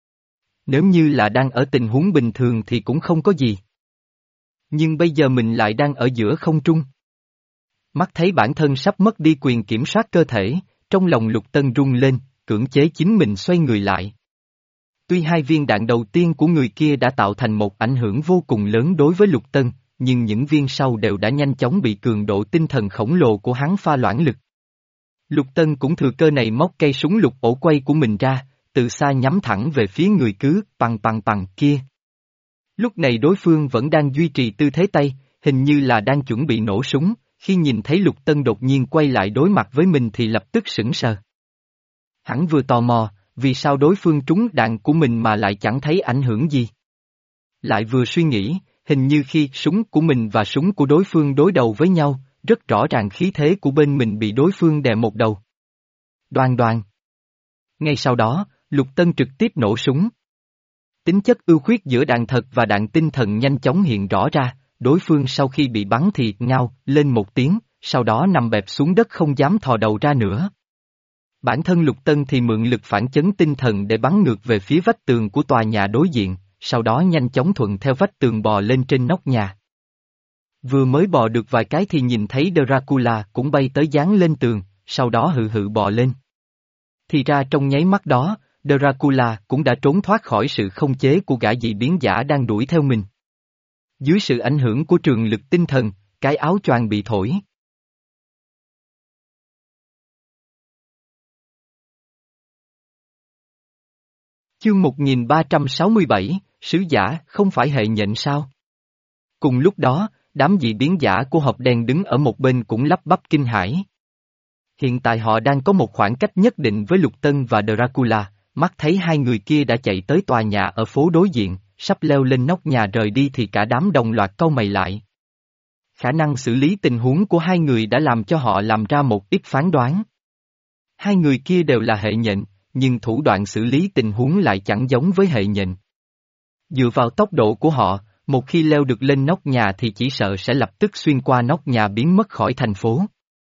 Nếu như là đang ở tình huống bình thường thì cũng không có gì. Nhưng bây giờ mình lại đang ở giữa không trung. Mắt thấy bản thân sắp mất đi quyền kiểm soát cơ thể, trong lòng Lục Tân rung lên, cưỡng chế chính mình xoay người lại. Tuy hai viên đạn đầu tiên của người kia đã tạo thành một ảnh hưởng vô cùng lớn đối với Lục Tân, nhưng những viên sau đều đã nhanh chóng bị cường độ tinh thần khổng lồ của hắn pha loãng lực. Lục Tân cũng thừa cơ này móc cây súng lục ổ quay của mình ra, từ xa nhắm thẳng về phía người cứ bằng bằng bằng kia. Lúc này đối phương vẫn đang duy trì tư thế tay, hình như là đang chuẩn bị nổ súng, khi nhìn thấy Lục Tân đột nhiên quay lại đối mặt với mình thì lập tức sững sờ. Hắn vừa tò mò, vì sao đối phương trúng đạn của mình mà lại chẳng thấy ảnh hưởng gì. Lại vừa suy nghĩ, hình như khi súng của mình và súng của đối phương đối đầu với nhau, rất rõ ràng khí thế của bên mình bị đối phương đè một đầu. Đoan đoan. Ngay sau đó, Lục Tân trực tiếp nổ súng. Tính chất ưu khuyết giữa đạn thật và đạn tinh thần nhanh chóng hiện rõ ra, đối phương sau khi bị bắn thì ngao lên một tiếng, sau đó nằm bẹp xuống đất không dám thò đầu ra nữa. Bản thân Lục Tân thì mượn lực phản chấn tinh thần để bắn ngược về phía vách tường của tòa nhà đối diện, sau đó nhanh chóng thuận theo vách tường bò lên trên nóc nhà. Vừa mới bò được vài cái thì nhìn thấy Dracula cũng bay tới dán lên tường, sau đó hự hự bò lên. Thì ra trong nháy mắt đó, Dracula cũng đã trốn thoát khỏi sự không chế của gã dị biến giả đang đuổi theo mình. Dưới sự ảnh hưởng của trường lực tinh thần, cái áo choàng bị thổi. Chương một nghìn ba trăm sáu mươi bảy, sứ giả không phải hệ nhện sao? Cùng lúc đó, đám dị biến giả của hộp đen đứng ở một bên cũng lắp bắp kinh hãi. Hiện tại họ đang có một khoảng cách nhất định với Lục Tân và Dracula, mắt thấy hai người kia đã chạy tới tòa nhà ở phố đối diện, sắp leo lên nóc nhà rời đi thì cả đám đồng loạt cau mày lại. Khả năng xử lý tình huống của hai người đã làm cho họ làm ra một ít phán đoán. Hai người kia đều là hệ nhện, nhưng thủ đoạn xử lý tình huống lại chẳng giống với hệ nhện. Dựa vào tốc độ của họ, một khi leo được lên nóc nhà thì chỉ sợ sẽ lập tức xuyên qua nóc nhà biến mất khỏi thành phố.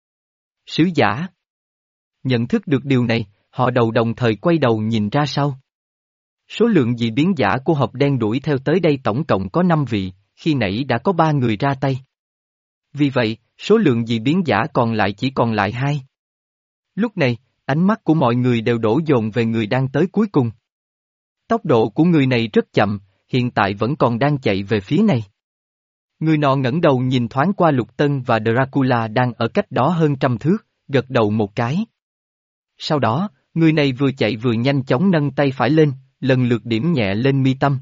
Sứ giả. Nhận thức được điều này, họ đầu đồng thời quay đầu nhìn ra sau. Số lượng dị biến giả của hộp đen đuổi theo tới đây tổng cộng có năm vị, khi nãy đã có ba người ra tay. Vì vậy, số lượng dị biến giả còn lại chỉ còn lại hai. Lúc này, ánh mắt của mọi người đều đổ dồn về người đang tới cuối cùng. Tốc độ của người này rất chậm, hiện tại vẫn còn đang chạy về phía này. Người nọ ngẩng đầu nhìn thoáng qua Lục Tân và Dracula đang ở cách đó hơn trăm thước, gật đầu một cái. Sau đó, người này vừa chạy vừa nhanh chóng nâng tay phải lên, lần lượt điểm nhẹ lên mi tâm.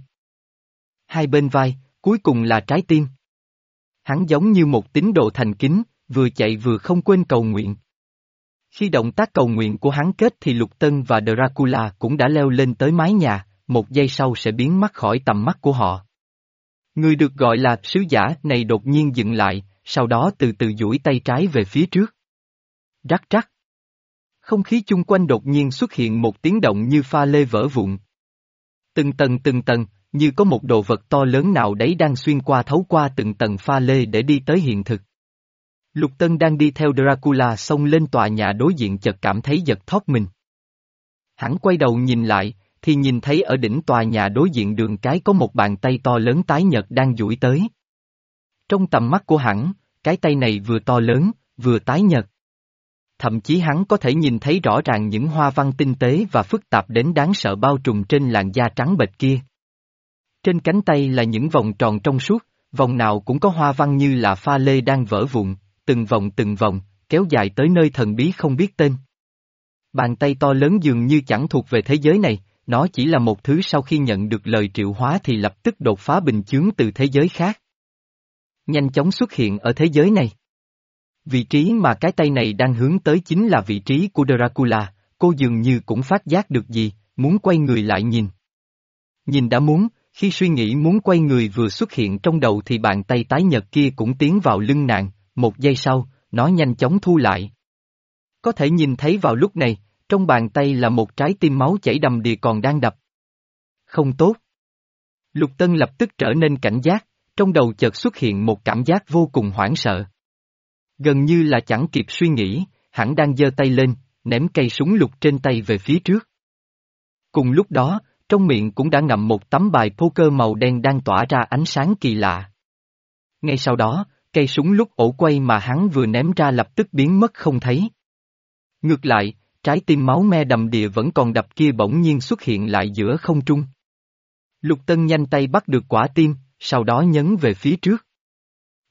Hai bên vai, cuối cùng là trái tim. Hắn giống như một tín đồ thành kính, vừa chạy vừa không quên cầu nguyện. Khi động tác cầu nguyện của hắn kết thì Lục Tân và Dracula cũng đã leo lên tới mái nhà, một giây sau sẽ biến mất khỏi tầm mắt của họ. Người được gọi là sứ giả này đột nhiên dừng lại, sau đó từ từ duỗi tay trái về phía trước. Rắc rắc. Không khí chung quanh đột nhiên xuất hiện một tiếng động như pha lê vỡ vụn. Từng tầng từng tầng, như có một đồ vật to lớn nào đấy đang xuyên qua thấu qua từng tầng pha lê để đi tới hiện thực. Lục Tân đang đi theo Dracula xông lên tòa nhà đối diện chợt cảm thấy giật thót mình. Hắn quay đầu nhìn lại, thì nhìn thấy ở đỉnh tòa nhà đối diện đường cái có một bàn tay to lớn tái nhợt đang duỗi tới. Trong tầm mắt của hắn, cái tay này vừa to lớn, vừa tái nhợt. Thậm chí hắn có thể nhìn thấy rõ ràng những hoa văn tinh tế và phức tạp đến đáng sợ bao trùm trên làn da trắng bệch kia. Trên cánh tay là những vòng tròn trong suốt, vòng nào cũng có hoa văn như là pha lê đang vỡ vụn, từng vòng từng vòng, kéo dài tới nơi thần bí không biết tên. Bàn tay to lớn dường như chẳng thuộc về thế giới này, nó chỉ là một thứ sau khi nhận được lời triệu hóa thì lập tức đột phá bình chướng từ thế giới khác. Nhanh chóng xuất hiện ở thế giới này. Vị trí mà cái tay này đang hướng tới chính là vị trí của Dracula, cô dường như cũng phát giác được gì, muốn quay người lại nhìn. Nhìn đã muốn, khi suy nghĩ muốn quay người vừa xuất hiện trong đầu thì bàn tay tái nhợt kia cũng tiến vào lưng nàng, một giây sau, nó nhanh chóng thu lại. Có thể nhìn thấy vào lúc này, trong bàn tay là một trái tim máu chảy đầm đìa còn đang đập. Không tốt. Lục Tân lập tức trở nên cảnh giác, trong đầu chợt xuất hiện một cảm giác vô cùng hoảng sợ. Gần như là chẳng kịp suy nghĩ, hắn đang giơ tay lên, ném cây súng lục trên tay về phía trước. Cùng lúc đó, trong miệng cũng đã ngậm một tấm bài poker màu đen đang tỏa ra ánh sáng kỳ lạ. Ngay sau đó, cây súng lúc ổ quay mà hắn vừa ném ra lập tức biến mất không thấy. Ngược lại, trái tim máu me đầm đìa vẫn còn đập kia bỗng nhiên xuất hiện lại giữa không trung. Lục Tân nhanh tay bắt được quả tim, sau đó nhấn về phía trước.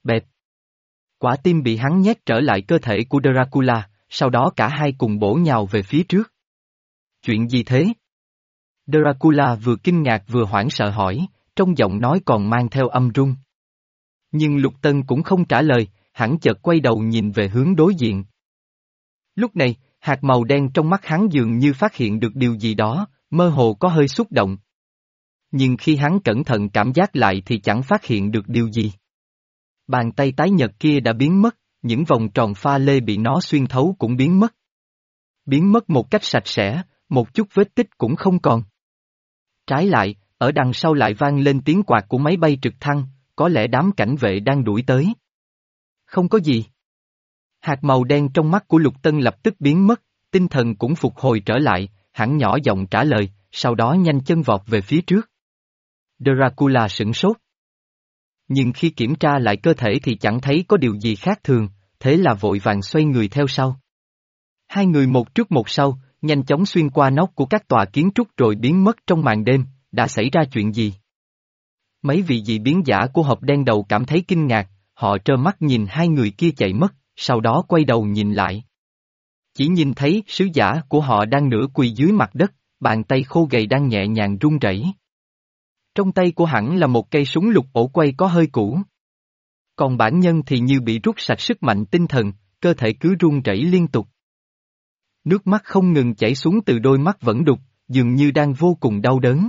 Bẹp. Quả tim bị hắn nhét trở lại cơ thể của Dracula, sau đó cả hai cùng bổ nhào về phía trước. Chuyện gì thế? Dracula vừa kinh ngạc vừa hoảng sợ hỏi, trong giọng nói còn mang theo âm run. Nhưng Lục Tân cũng không trả lời, hắn chợt quay đầu nhìn về hướng đối diện. Lúc này, hạt màu đen trong mắt hắn dường như phát hiện được điều gì đó, mơ hồ có hơi xúc động. Nhưng khi hắn cẩn thận cảm giác lại thì chẳng phát hiện được điều gì. Bàn tay tái nhợt kia đã biến mất, những vòng tròn pha lê bị nó xuyên thấu cũng biến mất. Biến mất một cách sạch sẽ, một chút vết tích cũng không còn. Trái lại, ở đằng sau lại vang lên tiếng quạt của máy bay trực thăng, có lẽ đám cảnh vệ đang đuổi tới. Không có gì. Hạt màu đen trong mắt của Lục Tân lập tức biến mất, tinh thần cũng phục hồi trở lại, hắn nhỏ giọng trả lời, sau đó nhanh chân vọt về phía trước. Dracula sửng sốt. Nhưng khi kiểm tra lại cơ thể thì chẳng thấy có điều gì khác thường, thế là vội vàng xoay người theo sau. Hai người một trước một sau, nhanh chóng xuyên qua nóc của các tòa kiến trúc rồi biến mất trong màn đêm, đã xảy ra chuyện gì? Mấy vị dị biến giả của hộp đen đầu cảm thấy kinh ngạc, họ trơ mắt nhìn hai người kia chạy mất, sau đó quay đầu nhìn lại. Chỉ nhìn thấy sứ giả của họ đang nửa quỳ dưới mặt đất, bàn tay khô gầy đang nhẹ nhàng run rẩy. Trong tay của hắn là một cây súng lục ổ quay có hơi cũ. Còn bản nhân thì như bị rút sạch sức mạnh tinh thần, cơ thể cứ run rẩy liên tục. Nước mắt không ngừng chảy xuống từ đôi mắt vẫn đục, dường như đang vô cùng đau đớn.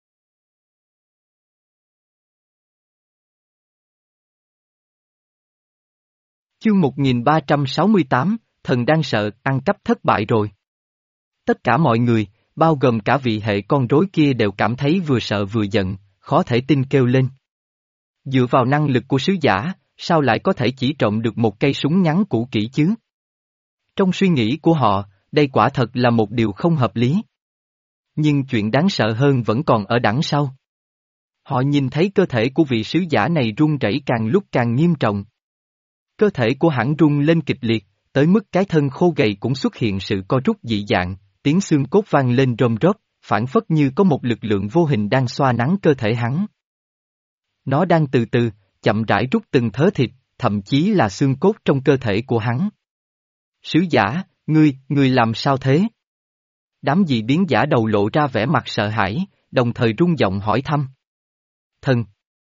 Chương một nghìn ba trăm sáu mươi tám, thần đang sợ, ăn cắp thất bại rồi. Tất cả mọi người, bao gồm cả vị hệ con rối kia đều cảm thấy vừa sợ vừa giận, khó thể tin kêu lên. Dựa vào năng lực của sứ giả, sao lại có thể chỉ trộm được một cây súng ngắn cũ kỹ chứ? Trong suy nghĩ của họ, đây quả thật là một điều không hợp lý. Nhưng chuyện đáng sợ hơn vẫn còn ở đằng sau. Họ nhìn thấy cơ thể của vị sứ giả này run rẩy càng lúc càng nghiêm trọng. Cơ thể của hắn rung lên kịch liệt, tới mức cái thân khô gầy cũng xuất hiện sự co rút dị dạng, tiếng xương cốt vang lên rôm rốp, phảng phất như có một lực lượng vô hình đang xoa nắn cơ thể hắn. Nó đang từ từ, chậm rãi rút từng thớ thịt, thậm chí là xương cốt trong cơ thể của hắn. Sứ giả, ngươi, ngươi làm sao thế? Đám dị biến giả đầu lộ ra vẻ mặt sợ hãi, đồng thời rung giọng hỏi thăm. Thần.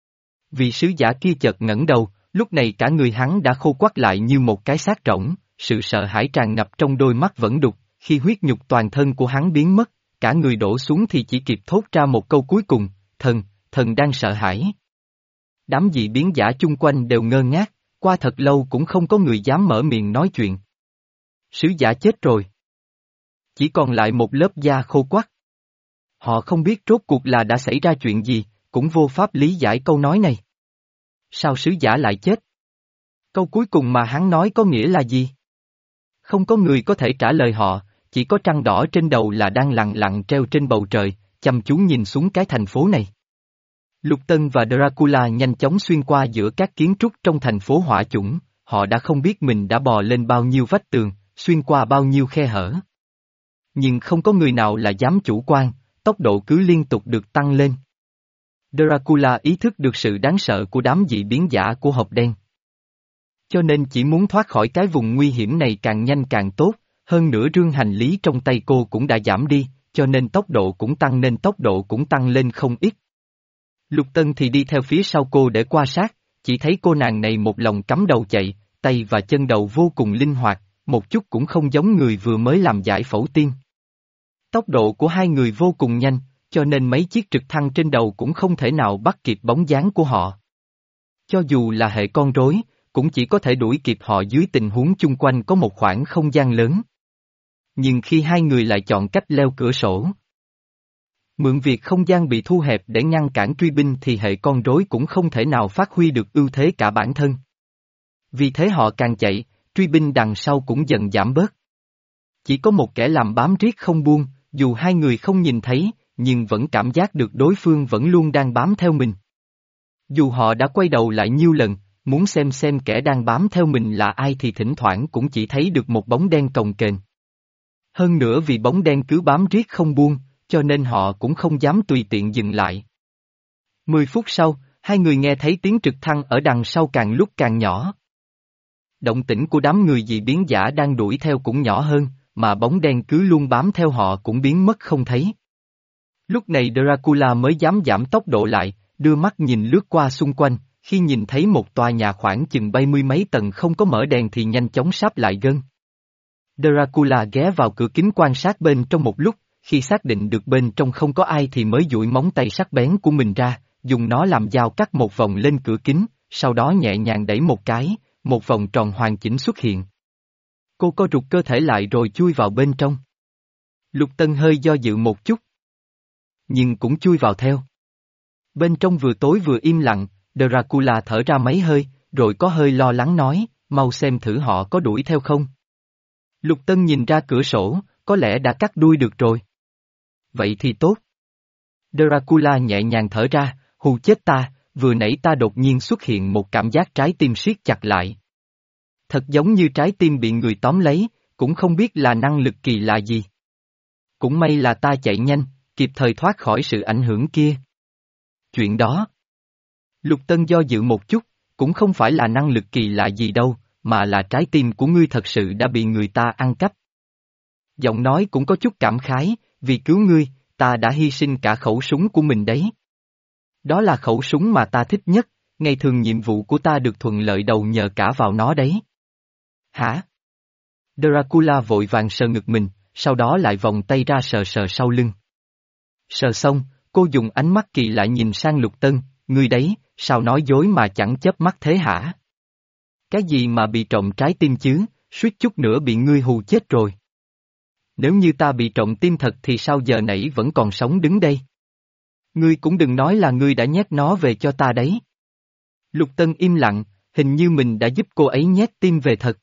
Vị sứ giả kia chợt ngẩng đầu, lúc này cả người hắn đã khô quắt lại như một cái xác rỗng, sự sợ hãi tràn ngập trong đôi mắt vẫn đục, khi huyết nhục toàn thân của hắn biến mất, cả người đổ xuống thì chỉ kịp thốt ra một câu cuối cùng, thần, thần đang sợ hãi. Đám dị biến giả chung quanh đều ngơ ngác, qua thật lâu cũng không có người dám mở miệng nói chuyện. Sứ giả chết rồi. Chỉ còn lại một lớp da khô quắt. Họ không biết rốt cuộc là đã xảy ra chuyện gì, cũng vô pháp lý giải câu nói này. Sao sứ giả lại chết? Câu cuối cùng mà hắn nói có nghĩa là gì? Không có người có thể trả lời họ, chỉ có trăng đỏ trên đầu là đang lặng lặng treo trên bầu trời, chăm chú nhìn xuống cái thành phố này. Lục Tân và Dracula nhanh chóng xuyên qua giữa các kiến trúc trong thành phố hỏa chủng, họ đã không biết mình đã bò lên bao nhiêu vách tường, xuyên qua bao nhiêu khe hở. Nhưng không có người nào là dám chủ quan, tốc độ cứ liên tục được tăng lên. Dracula ý thức được sự đáng sợ của đám dị biến giả của hộp đen. Cho nên chỉ muốn thoát khỏi cái vùng nguy hiểm này càng nhanh càng tốt, hơn nữa rương hành lý trong tay cô cũng đã giảm đi, cho nên tốc độ cũng tăng nên tốc độ cũng tăng lên không ít. Lục Tân thì đi theo phía sau cô để quan sát, chỉ thấy cô nàng này một lòng cắm đầu chạy, tay và chân đầu vô cùng linh hoạt, một chút cũng không giống người vừa mới làm giải phẫu tim. Tốc độ của hai người vô cùng nhanh, cho nên mấy chiếc trực thăng trên đầu cũng không thể nào bắt kịp bóng dáng của họ. Cho dù là hệ con rối, cũng chỉ có thể đuổi kịp họ dưới tình huống chung quanh có một khoảng không gian lớn. Nhưng khi hai người lại chọn cách leo cửa sổ, mượn việc không gian bị thu hẹp để ngăn cản truy binh thì hệ con rối cũng không thể nào phát huy được ưu thế cả bản thân. Vì thế họ càng chạy, truy binh đằng sau cũng dần giảm bớt. Chỉ có một kẻ làm bám riết không buông, dù hai người không nhìn thấy, nhưng vẫn cảm giác được đối phương vẫn luôn đang bám theo mình. Dù họ đã quay đầu lại nhiều lần, muốn xem xem kẻ đang bám theo mình là ai thì thỉnh thoảng cũng chỉ thấy được một bóng đen cồng kềnh. Hơn nữa vì bóng đen cứ bám riết không buông, cho nên họ cũng không dám tùy tiện dừng lại. Mười phút sau, Hai người nghe thấy tiếng trực thăng ở đằng sau càng lúc càng nhỏ. Động tĩnh của đám người dị biến giả đang đuổi theo cũng nhỏ hơn, mà bóng đen cứ luôn bám theo họ cũng biến mất không thấy. Lúc này Dracula mới dám giảm tốc độ lại, đưa mắt nhìn lướt qua xung quanh, khi nhìn thấy một tòa nhà khoảng chừng bay mươi mấy tầng không có mở đèn thì nhanh chóng sáp lại gần. Dracula ghé vào cửa kính quan sát bên trong một lúc, khi xác định được bên trong không có ai thì mới duỗi móng tay sắc bén của mình ra, dùng nó làm dao cắt một vòng lên cửa kính, sau đó nhẹ nhàng đẩy một cái, một vòng tròn hoàn chỉnh xuất hiện. Cô co rụt cơ thể lại rồi chui vào bên trong. Lục Tân hơi do dự một chút, nhưng cũng chui vào theo. Bên trong vừa tối vừa im lặng, Dracula thở ra mấy hơi, rồi có hơi lo lắng nói, mau xem thử họ có đuổi theo không. Lục Tân nhìn ra cửa sổ, có lẽ đã cắt đuôi được rồi. Vậy thì tốt. Dracula nhẹ nhàng thở ra, hù chết ta, vừa nãy ta đột nhiên xuất hiện một cảm giác trái tim siết chặt lại. Thật giống như trái tim bị người tóm lấy, cũng không biết là năng lực kỳ lạ gì. Cũng may là ta chạy nhanh, kịp thời thoát khỏi sự ảnh hưởng kia. Chuyện đó. Lục Tân do dự một chút, cũng không phải là năng lực kỳ lạ gì đâu, mà là trái tim của ngươi thật sự đã bị người ta ăn cắp. Giọng nói cũng có chút cảm khái, vì cứu ngươi, ta đã hy sinh cả khẩu súng của mình đấy. Đó là khẩu súng mà ta thích nhất, ngày thường nhiệm vụ của ta được thuận lợi đầu nhờ cả vào nó đấy. Hả? Dracula vội vàng sờ ngực mình, sau đó lại vòng tay ra sờ sờ sau lưng. Sờ xong, cô dùng ánh mắt kỳ lạ nhìn sang Lục Tân, ngươi đấy, sao nói dối mà chẳng chớp mắt thế hả? Cái gì mà bị trộm trái tim chứ, suýt chút nữa bị ngươi hù chết rồi. Nếu như ta bị trộm tim thật thì sao giờ nãy vẫn còn sống đứng đây? Ngươi cũng đừng nói là ngươi đã nhét nó về cho ta đấy. Lục Tân im lặng, hình như mình đã giúp cô ấy nhét tim về thật.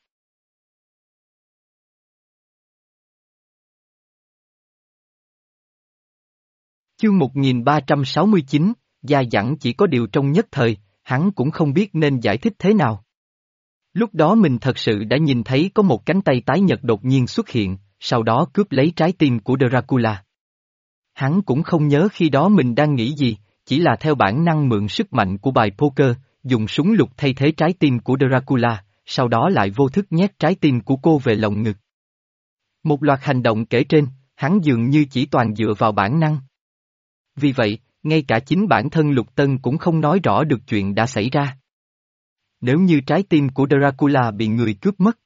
Chương một nghìn ba trăm sáu mươi chín, gia dẳng chỉ có điều trong nhất thời, hắn cũng không biết nên giải thích thế nào. Lúc đó mình thật sự đã nhìn thấy có một cánh tay tái nhợt đột nhiên xuất hiện, sau đó cướp lấy trái tim của Dracula. Hắn cũng không nhớ khi đó mình đang nghĩ gì, chỉ là theo bản năng mượn sức mạnh của bài poker, dùng súng lục thay thế trái tim của Dracula, sau đó lại vô thức nhét trái tim của cô về lồng ngực. Một loạt hành động kể trên, hắn dường như chỉ toàn dựa vào bản năng. Vì vậy, ngay cả chính bản thân Lục Tân cũng không nói rõ được chuyện đã xảy ra. Nếu như trái tim của Dracula bị người cướp mất,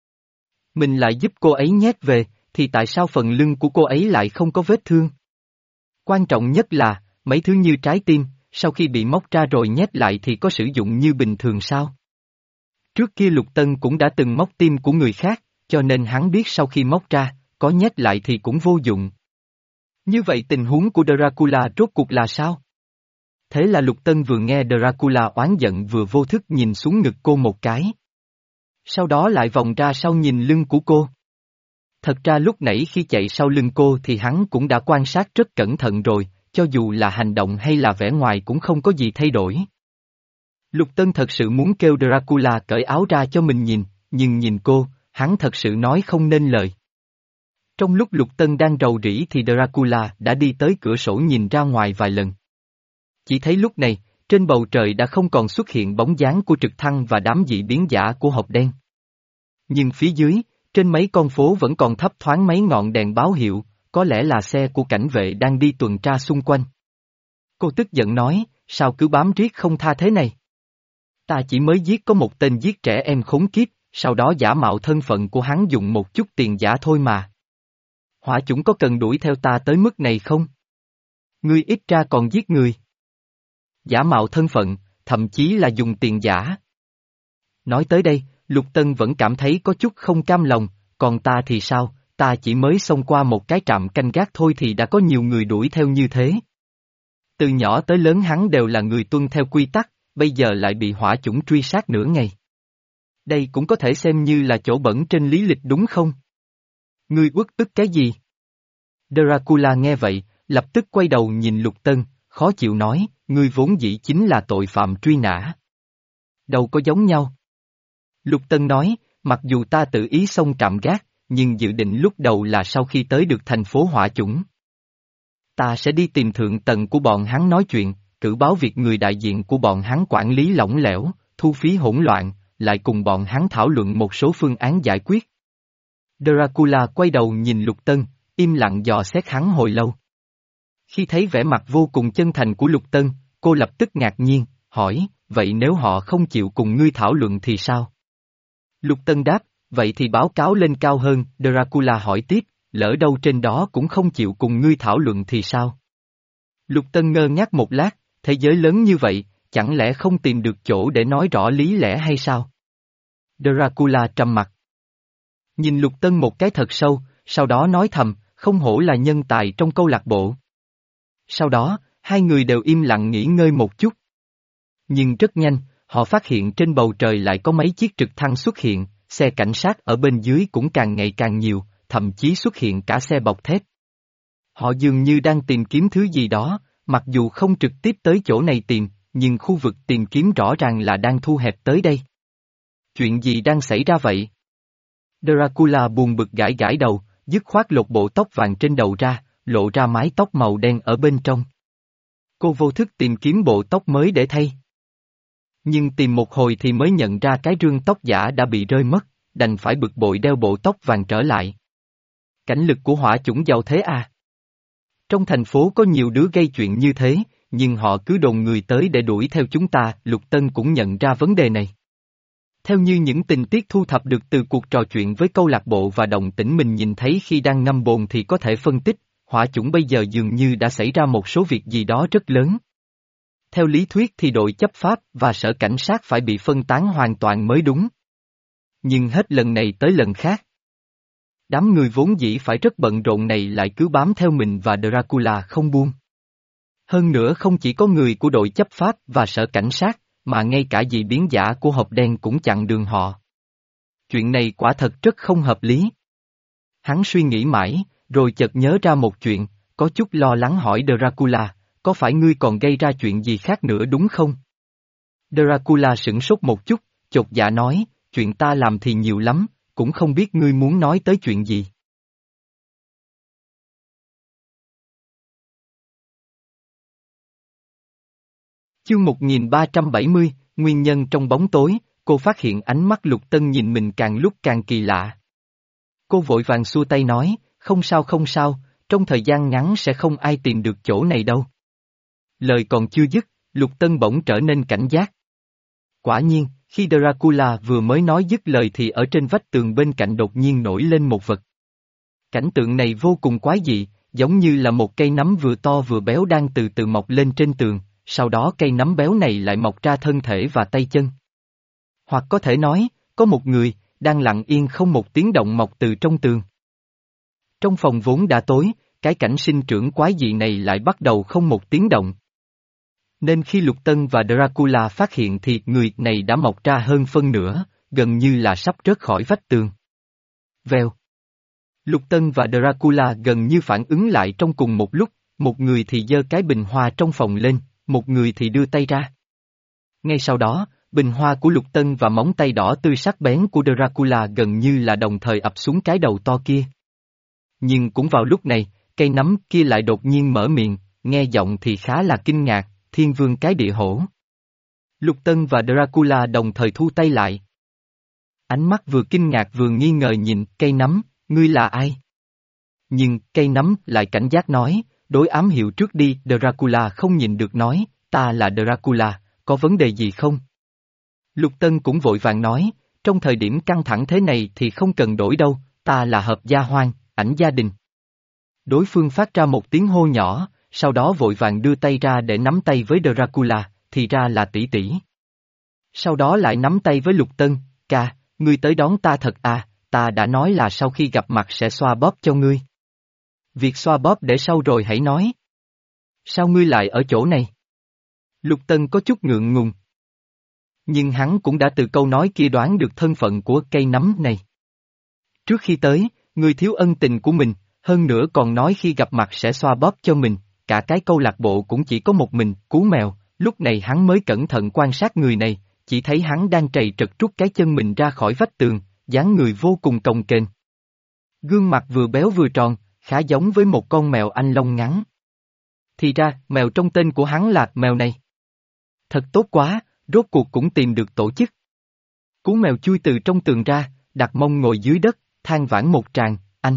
mình lại giúp cô ấy nhét về, thì tại sao phần lưng của cô ấy lại không có vết thương? Quan trọng nhất là, mấy thứ như trái tim, sau khi bị móc ra rồi nhét lại thì có sử dụng như bình thường sao? Trước kia Lục Tân cũng đã từng móc tim của người khác, cho nên hắn biết sau khi móc ra, có nhét lại thì cũng vô dụng. Như vậy tình huống của Dracula rốt cuộc là sao? Thế là Lục Tân vừa nghe Dracula oán giận vừa vô thức nhìn xuống ngực cô một cái. Sau đó lại vòng ra sau nhìn lưng của cô. Thật ra lúc nãy khi chạy sau lưng cô thì hắn cũng đã quan sát rất cẩn thận rồi, cho dù là hành động hay là vẻ ngoài cũng không có gì thay đổi. Lục Tân thật sự muốn kêu Dracula cởi áo ra cho mình nhìn, nhưng nhìn cô, hắn thật sự nói không nên lời. Trong lúc Lục Tân đang rầu rĩ thì Dracula đã đi tới cửa sổ nhìn ra ngoài vài lần. Chỉ thấy lúc này, trên bầu trời đã không còn xuất hiện bóng dáng của trực thăng và đám dị biến giả của hộp đen. Nhưng phía dưới, trên mấy con phố vẫn còn thấp thoáng mấy ngọn đèn báo hiệu, có lẽ là xe của cảnh vệ đang đi tuần tra xung quanh. Cô tức giận nói, sao cứ bám riết không tha thế này? Ta chỉ mới giết có một tên giết trẻ em khốn kiếp, sau đó giả mạo thân phận của hắn dùng một chút tiền giả thôi mà. Hỏa chủng có cần đuổi theo ta tới mức này không? Ngươi ít ra còn giết người. Giả mạo thân phận, thậm chí là dùng tiền giả. Nói tới đây, Lục Tân vẫn cảm thấy có chút không cam lòng, còn ta thì sao, ta chỉ mới xông qua một cái trạm canh gác thôi thì đã có nhiều người đuổi theo như thế. Từ nhỏ tới lớn hắn đều là người tuân theo quy tắc, bây giờ lại bị hỏa chủng truy sát nửa ngày. Đây cũng có thể xem như là chỗ bẩn trên lý lịch đúng không? Ngươi uất ức cái gì? Dracula nghe vậy, lập tức quay đầu nhìn Lục Tân, khó chịu nói, ngươi vốn dĩ chính là tội phạm truy nã. Đâu có giống nhau. Lục Tân nói, mặc dù ta tự ý xông trạm gác, nhưng dự định lúc đầu là sau khi tới được thành phố hỏa chủng. Ta sẽ đi tìm thượng tầng của bọn hắn nói chuyện, cử báo việc người đại diện của bọn hắn quản lý lỏng lẻo, thu phí hỗn loạn, lại cùng bọn hắn thảo luận một số phương án giải quyết. Dracula quay đầu nhìn Lục Tân, im lặng dò xét hắn hồi lâu. Khi thấy vẻ mặt vô cùng chân thành của Lục Tân, cô lập tức ngạc nhiên, hỏi, vậy nếu họ không chịu cùng ngươi thảo luận thì sao? Lục Tân đáp, vậy thì báo cáo lên cao hơn, Dracula hỏi tiếp, lỡ đâu trên đó cũng không chịu cùng ngươi thảo luận thì sao? Lục Tân ngơ ngác một lát, thế giới lớn như vậy, chẳng lẽ không tìm được chỗ để nói rõ lý lẽ hay sao? Dracula trầm mặt. Nhìn Lục Tân một cái thật sâu, sau đó nói thầm, không hổ là nhân tài trong câu lạc bộ. Sau đó, hai người đều im lặng nghỉ ngơi một chút. Nhưng rất nhanh, họ phát hiện trên bầu trời lại có mấy chiếc trực thăng xuất hiện, xe cảnh sát ở bên dưới cũng càng ngày càng nhiều, thậm chí xuất hiện cả xe bọc thép. Họ dường như đang tìm kiếm thứ gì đó, mặc dù không trực tiếp tới chỗ này tìm, nhưng khu vực tìm kiếm rõ ràng là đang thu hẹp tới đây. Chuyện gì đang xảy ra vậy? Dracula buồn bực gãi gãi đầu, dứt khoát lột bộ tóc vàng trên đầu ra, lộ ra mái tóc màu đen ở bên trong. Cô vô thức tìm kiếm bộ tóc mới để thay. Nhưng tìm một hồi thì mới nhận ra cái rương tóc giả đã bị rơi mất, đành phải bực bội đeo bộ tóc vàng trở lại. Cảnh lực của hỏa chủng giàu thế à? Trong thành phố có nhiều đứa gây chuyện như thế, nhưng họ cứ đồn người tới để đuổi theo chúng ta, Lục Tân cũng nhận ra vấn đề này. Theo như những tình tiết thu thập được từ cuộc trò chuyện với câu lạc bộ và động tĩnh mình nhìn thấy khi đang ngâm bồn thì có thể phân tích, hỏa chủng bây giờ dường như đã xảy ra một số việc gì đó rất lớn. Theo lý thuyết thì đội chấp pháp và sở cảnh sát phải bị phân tán hoàn toàn mới đúng. Nhưng hết lần này tới lần khác. Đám người vốn dĩ phải rất bận rộn này lại cứ bám theo mình và Dracula không buông. Hơn nữa không chỉ có người của đội chấp pháp và sở cảnh sát, mà ngay cả dị biến giả của hộp đen cũng chặn đường họ. Chuyện này quả thật rất không hợp lý. Hắn suy nghĩ mãi, rồi chợt nhớ ra một chuyện, có chút lo lắng hỏi Dracula, có phải ngươi còn gây ra chuyện gì khác nữa đúng không? Dracula sửng sốt một chút, chột dạ nói, chuyện ta làm thì nhiều lắm, cũng không biết ngươi muốn nói tới chuyện gì. Chương một nghìn ba trăm bảy mươi, nguyên nhân trong bóng tối, cô phát hiện ánh mắt Lục Tân nhìn mình càng lúc càng kỳ lạ. Cô vội vàng xua tay nói, không sao không sao, trong thời gian ngắn sẽ không ai tìm được chỗ này đâu. Lời còn chưa dứt, Lục Tân bỗng trở nên cảnh giác. Quả nhiên, khi Dracula vừa mới nói dứt lời thì ở trên vách tường bên cạnh đột nhiên nổi lên một vật. Cảnh tượng này vô cùng quái dị, giống như là một cây nấm vừa to vừa béo đang từ từ mọc lên trên tường, sau đó cây nấm béo này lại mọc ra thân thể và tay chân. Hoặc có thể nói, có một người, đang lặng yên không một tiếng động mọc từ trong tường. Trong phòng vốn đã tối, cái cảnh sinh trưởng quái dị này lại bắt đầu không một tiếng động. Nên khi Lục Tân và Dracula phát hiện thì người này đã mọc ra hơn phân nửa, gần như là sắp rớt khỏi vách tường. Vèo. Lục Tân và Dracula gần như phản ứng lại trong cùng một lúc, một người thì giơ cái bình hoa trong phòng lên, một người thì đưa tay ra. Ngay sau đó, bình hoa của Lục Tân và móng tay đỏ tươi sắc bén của Dracula gần như là đồng thời ập xuống cái đầu to kia. Nhưng cũng vào lúc này, cây nấm kia lại đột nhiên mở miệng, nghe giọng thì khá là kinh ngạc, thiên vương cái địa hổ. Lục Tân và Dracula đồng thời thu tay lại. Ánh mắt vừa kinh ngạc vừa nghi ngờ nhìn cây nấm, ngươi là ai? Nhưng cây nấm lại cảnh giác nói, đối ám hiệu trước đi, Dracula không nhìn được nói, ta là Dracula, có vấn đề gì không? Lục Tân cũng vội vàng nói, trong thời điểm căng thẳng thế này thì không cần đổi đâu, ta là hợp gia hoan, ảnh gia đình. Đối phương phát ra một tiếng hô nhỏ, sau đó vội vàng đưa tay ra để nắm tay với Dracula, thì ra là tỷ tỷ. Sau đó lại nắm tay với Lục Tân, ca, ngươi tới đón ta thật à, ta đã nói là sau khi gặp mặt sẽ xoa bóp cho ngươi. Việc xoa bóp để sau rồi hãy nói. Sao ngươi lại ở chỗ này? Lục Tân có chút ngượng ngùng. Nhưng hắn cũng đã từ câu nói kia đoán được thân phận của cây nấm này. Trước khi tới, ngươi thiếu ân tình của mình, hơn nữa còn nói khi gặp mặt sẽ xoa bóp cho mình, cả cái câu lạc bộ cũng chỉ có một mình, Cú Mèo, lúc này hắn mới cẩn thận quan sát người này, chỉ thấy hắn đang trầy trật trút cái chân mình ra khỏi vách tường, dáng người vô cùng cồng kềnh. Gương mặt vừa béo vừa tròn, khá giống với một con mèo Anh lông ngắn. Thì ra, mèo trong tên của hắn là mèo này. Thật tốt quá, rốt cuộc cũng tìm được tổ chức. Cú mèo chui từ trong tường ra, đặt mông ngồi dưới đất, than vãn một tràng, anh.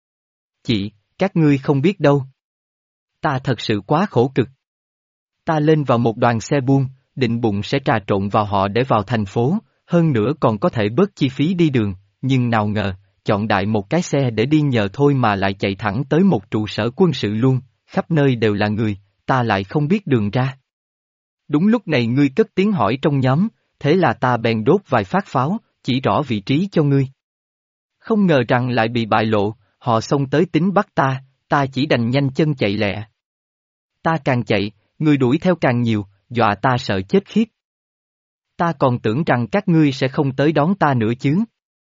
Chị, các ngươi không biết đâu. Ta thật sự quá khổ cực. Ta lên vào một đoàn xe buôn, định bụng sẽ trà trộn vào họ để vào thành phố, hơn nữa còn có thể bớt chi phí đi đường, nhưng nào ngờ, chọn đại một cái xe để đi nhờ thôi mà lại chạy thẳng tới một trụ sở quân sự luôn, khắp nơi đều là người, ta lại không biết đường ra. Đúng lúc này ngươi cất tiếng hỏi trong nhóm, thế là ta bèn đốt vài phát pháo, chỉ rõ vị trí cho ngươi. Không ngờ rằng lại bị bại lộ, họ xông tới tính bắt ta, ta chỉ đành nhanh chân chạy lẹ. Ta càng chạy, người đuổi theo càng nhiều, dọa ta sợ chết khiếp. Ta còn tưởng rằng các ngươi sẽ không tới đón ta nữa chứ.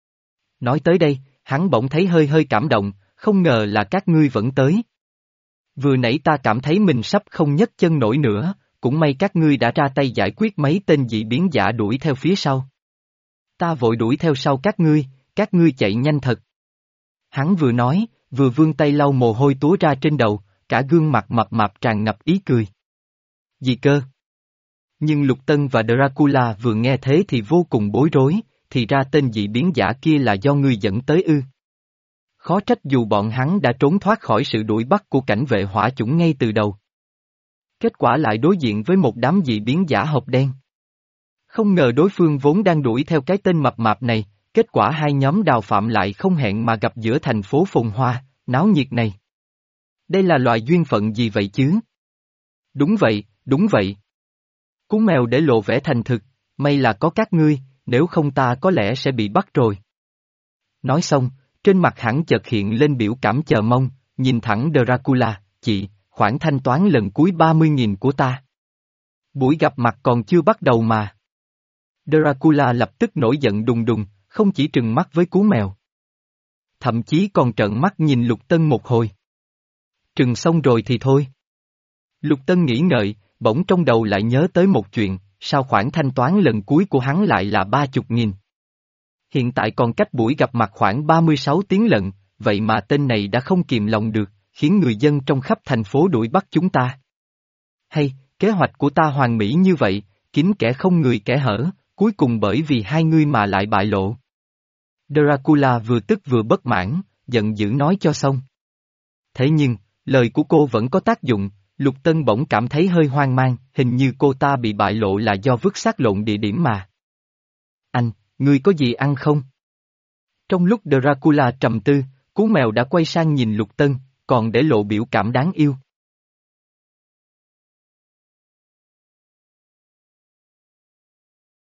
Nói tới đây, hắn bỗng thấy hơi hơi cảm động, không ngờ là các ngươi vẫn tới. Vừa nãy ta cảm thấy mình sắp không nhấc chân nổi nữa, cũng may các ngươi đã ra tay giải quyết mấy tên dị biến giả đuổi theo phía sau. Ta vội đuổi theo sau các ngươi, các ngươi chạy nhanh thật. Hắn vừa nói, vừa vươn tay lau mồ hôi túa ra trên đầu, cả gương mặt mập mạp tràn ngập ý cười. Gì cơ? Nhưng Lục Tân và Dracula vừa nghe thế thì vô cùng bối rối, thì ra tên dị biến giả kia là do ngươi dẫn tới ư. Khó trách dù bọn hắn đã trốn thoát khỏi sự đuổi bắt của cảnh vệ hỏa chủng ngay từ đầu. Kết quả lại đối diện với một đám dị biến giả hộp đen. Không ngờ đối phương vốn đang đuổi theo cái tên mập mạp này, kết quả hai nhóm đào phạm lại không hẹn mà gặp giữa thành phố phồn hoa, náo nhiệt này. Đây là loại duyên phận gì vậy chứ? Đúng vậy, đúng vậy. Cú mèo để lộ vẻ thành thực, may là có các ngươi, nếu không ta có lẽ sẽ bị bắt rồi. Nói xong, trên mặt hắn chợt hiện lên biểu cảm chờ mong, nhìn thẳng Dracula, chị, khoản thanh toán lần cuối ba mươi nghìn của ta. Buổi gặp mặt còn chưa bắt đầu mà. Dracula lập tức nổi giận đùng đùng, không chỉ trừng mắt với cú mèo. Thậm chí còn trợn mắt nhìn Lục Tân một hồi. Trừng xong rồi thì thôi. Lục Tân nghĩ ngợi, bỗng trong đầu lại nhớ tới một chuyện, sao khoản thanh toán lần cuối của hắn lại là ba chục nghìn. Hiện tại còn cách buổi gặp mặt khoảng ba mươi sáu tiếng lận, vậy mà tên này đã không kìm lòng được, khiến người dân trong khắp thành phố đuổi bắt chúng ta. Hay, kế hoạch của ta hoàn mỹ như vậy, kín kẻ không người kẻ hở, cuối cùng bởi vì hai ngươi mà lại bại lộ. Dracula vừa tức vừa bất mãn, giận dữ nói cho xong. Thế nhưng, lời của cô vẫn có tác dụng, Lục Tân bỗng cảm thấy hơi hoang mang, hình như cô ta bị bại lộ là do vứt xác lộn địa điểm mà. Anh, ngươi có gì ăn không? Trong lúc Dracula trầm tư, cú mèo đã quay sang nhìn Lục Tân, còn để lộ biểu cảm đáng yêu.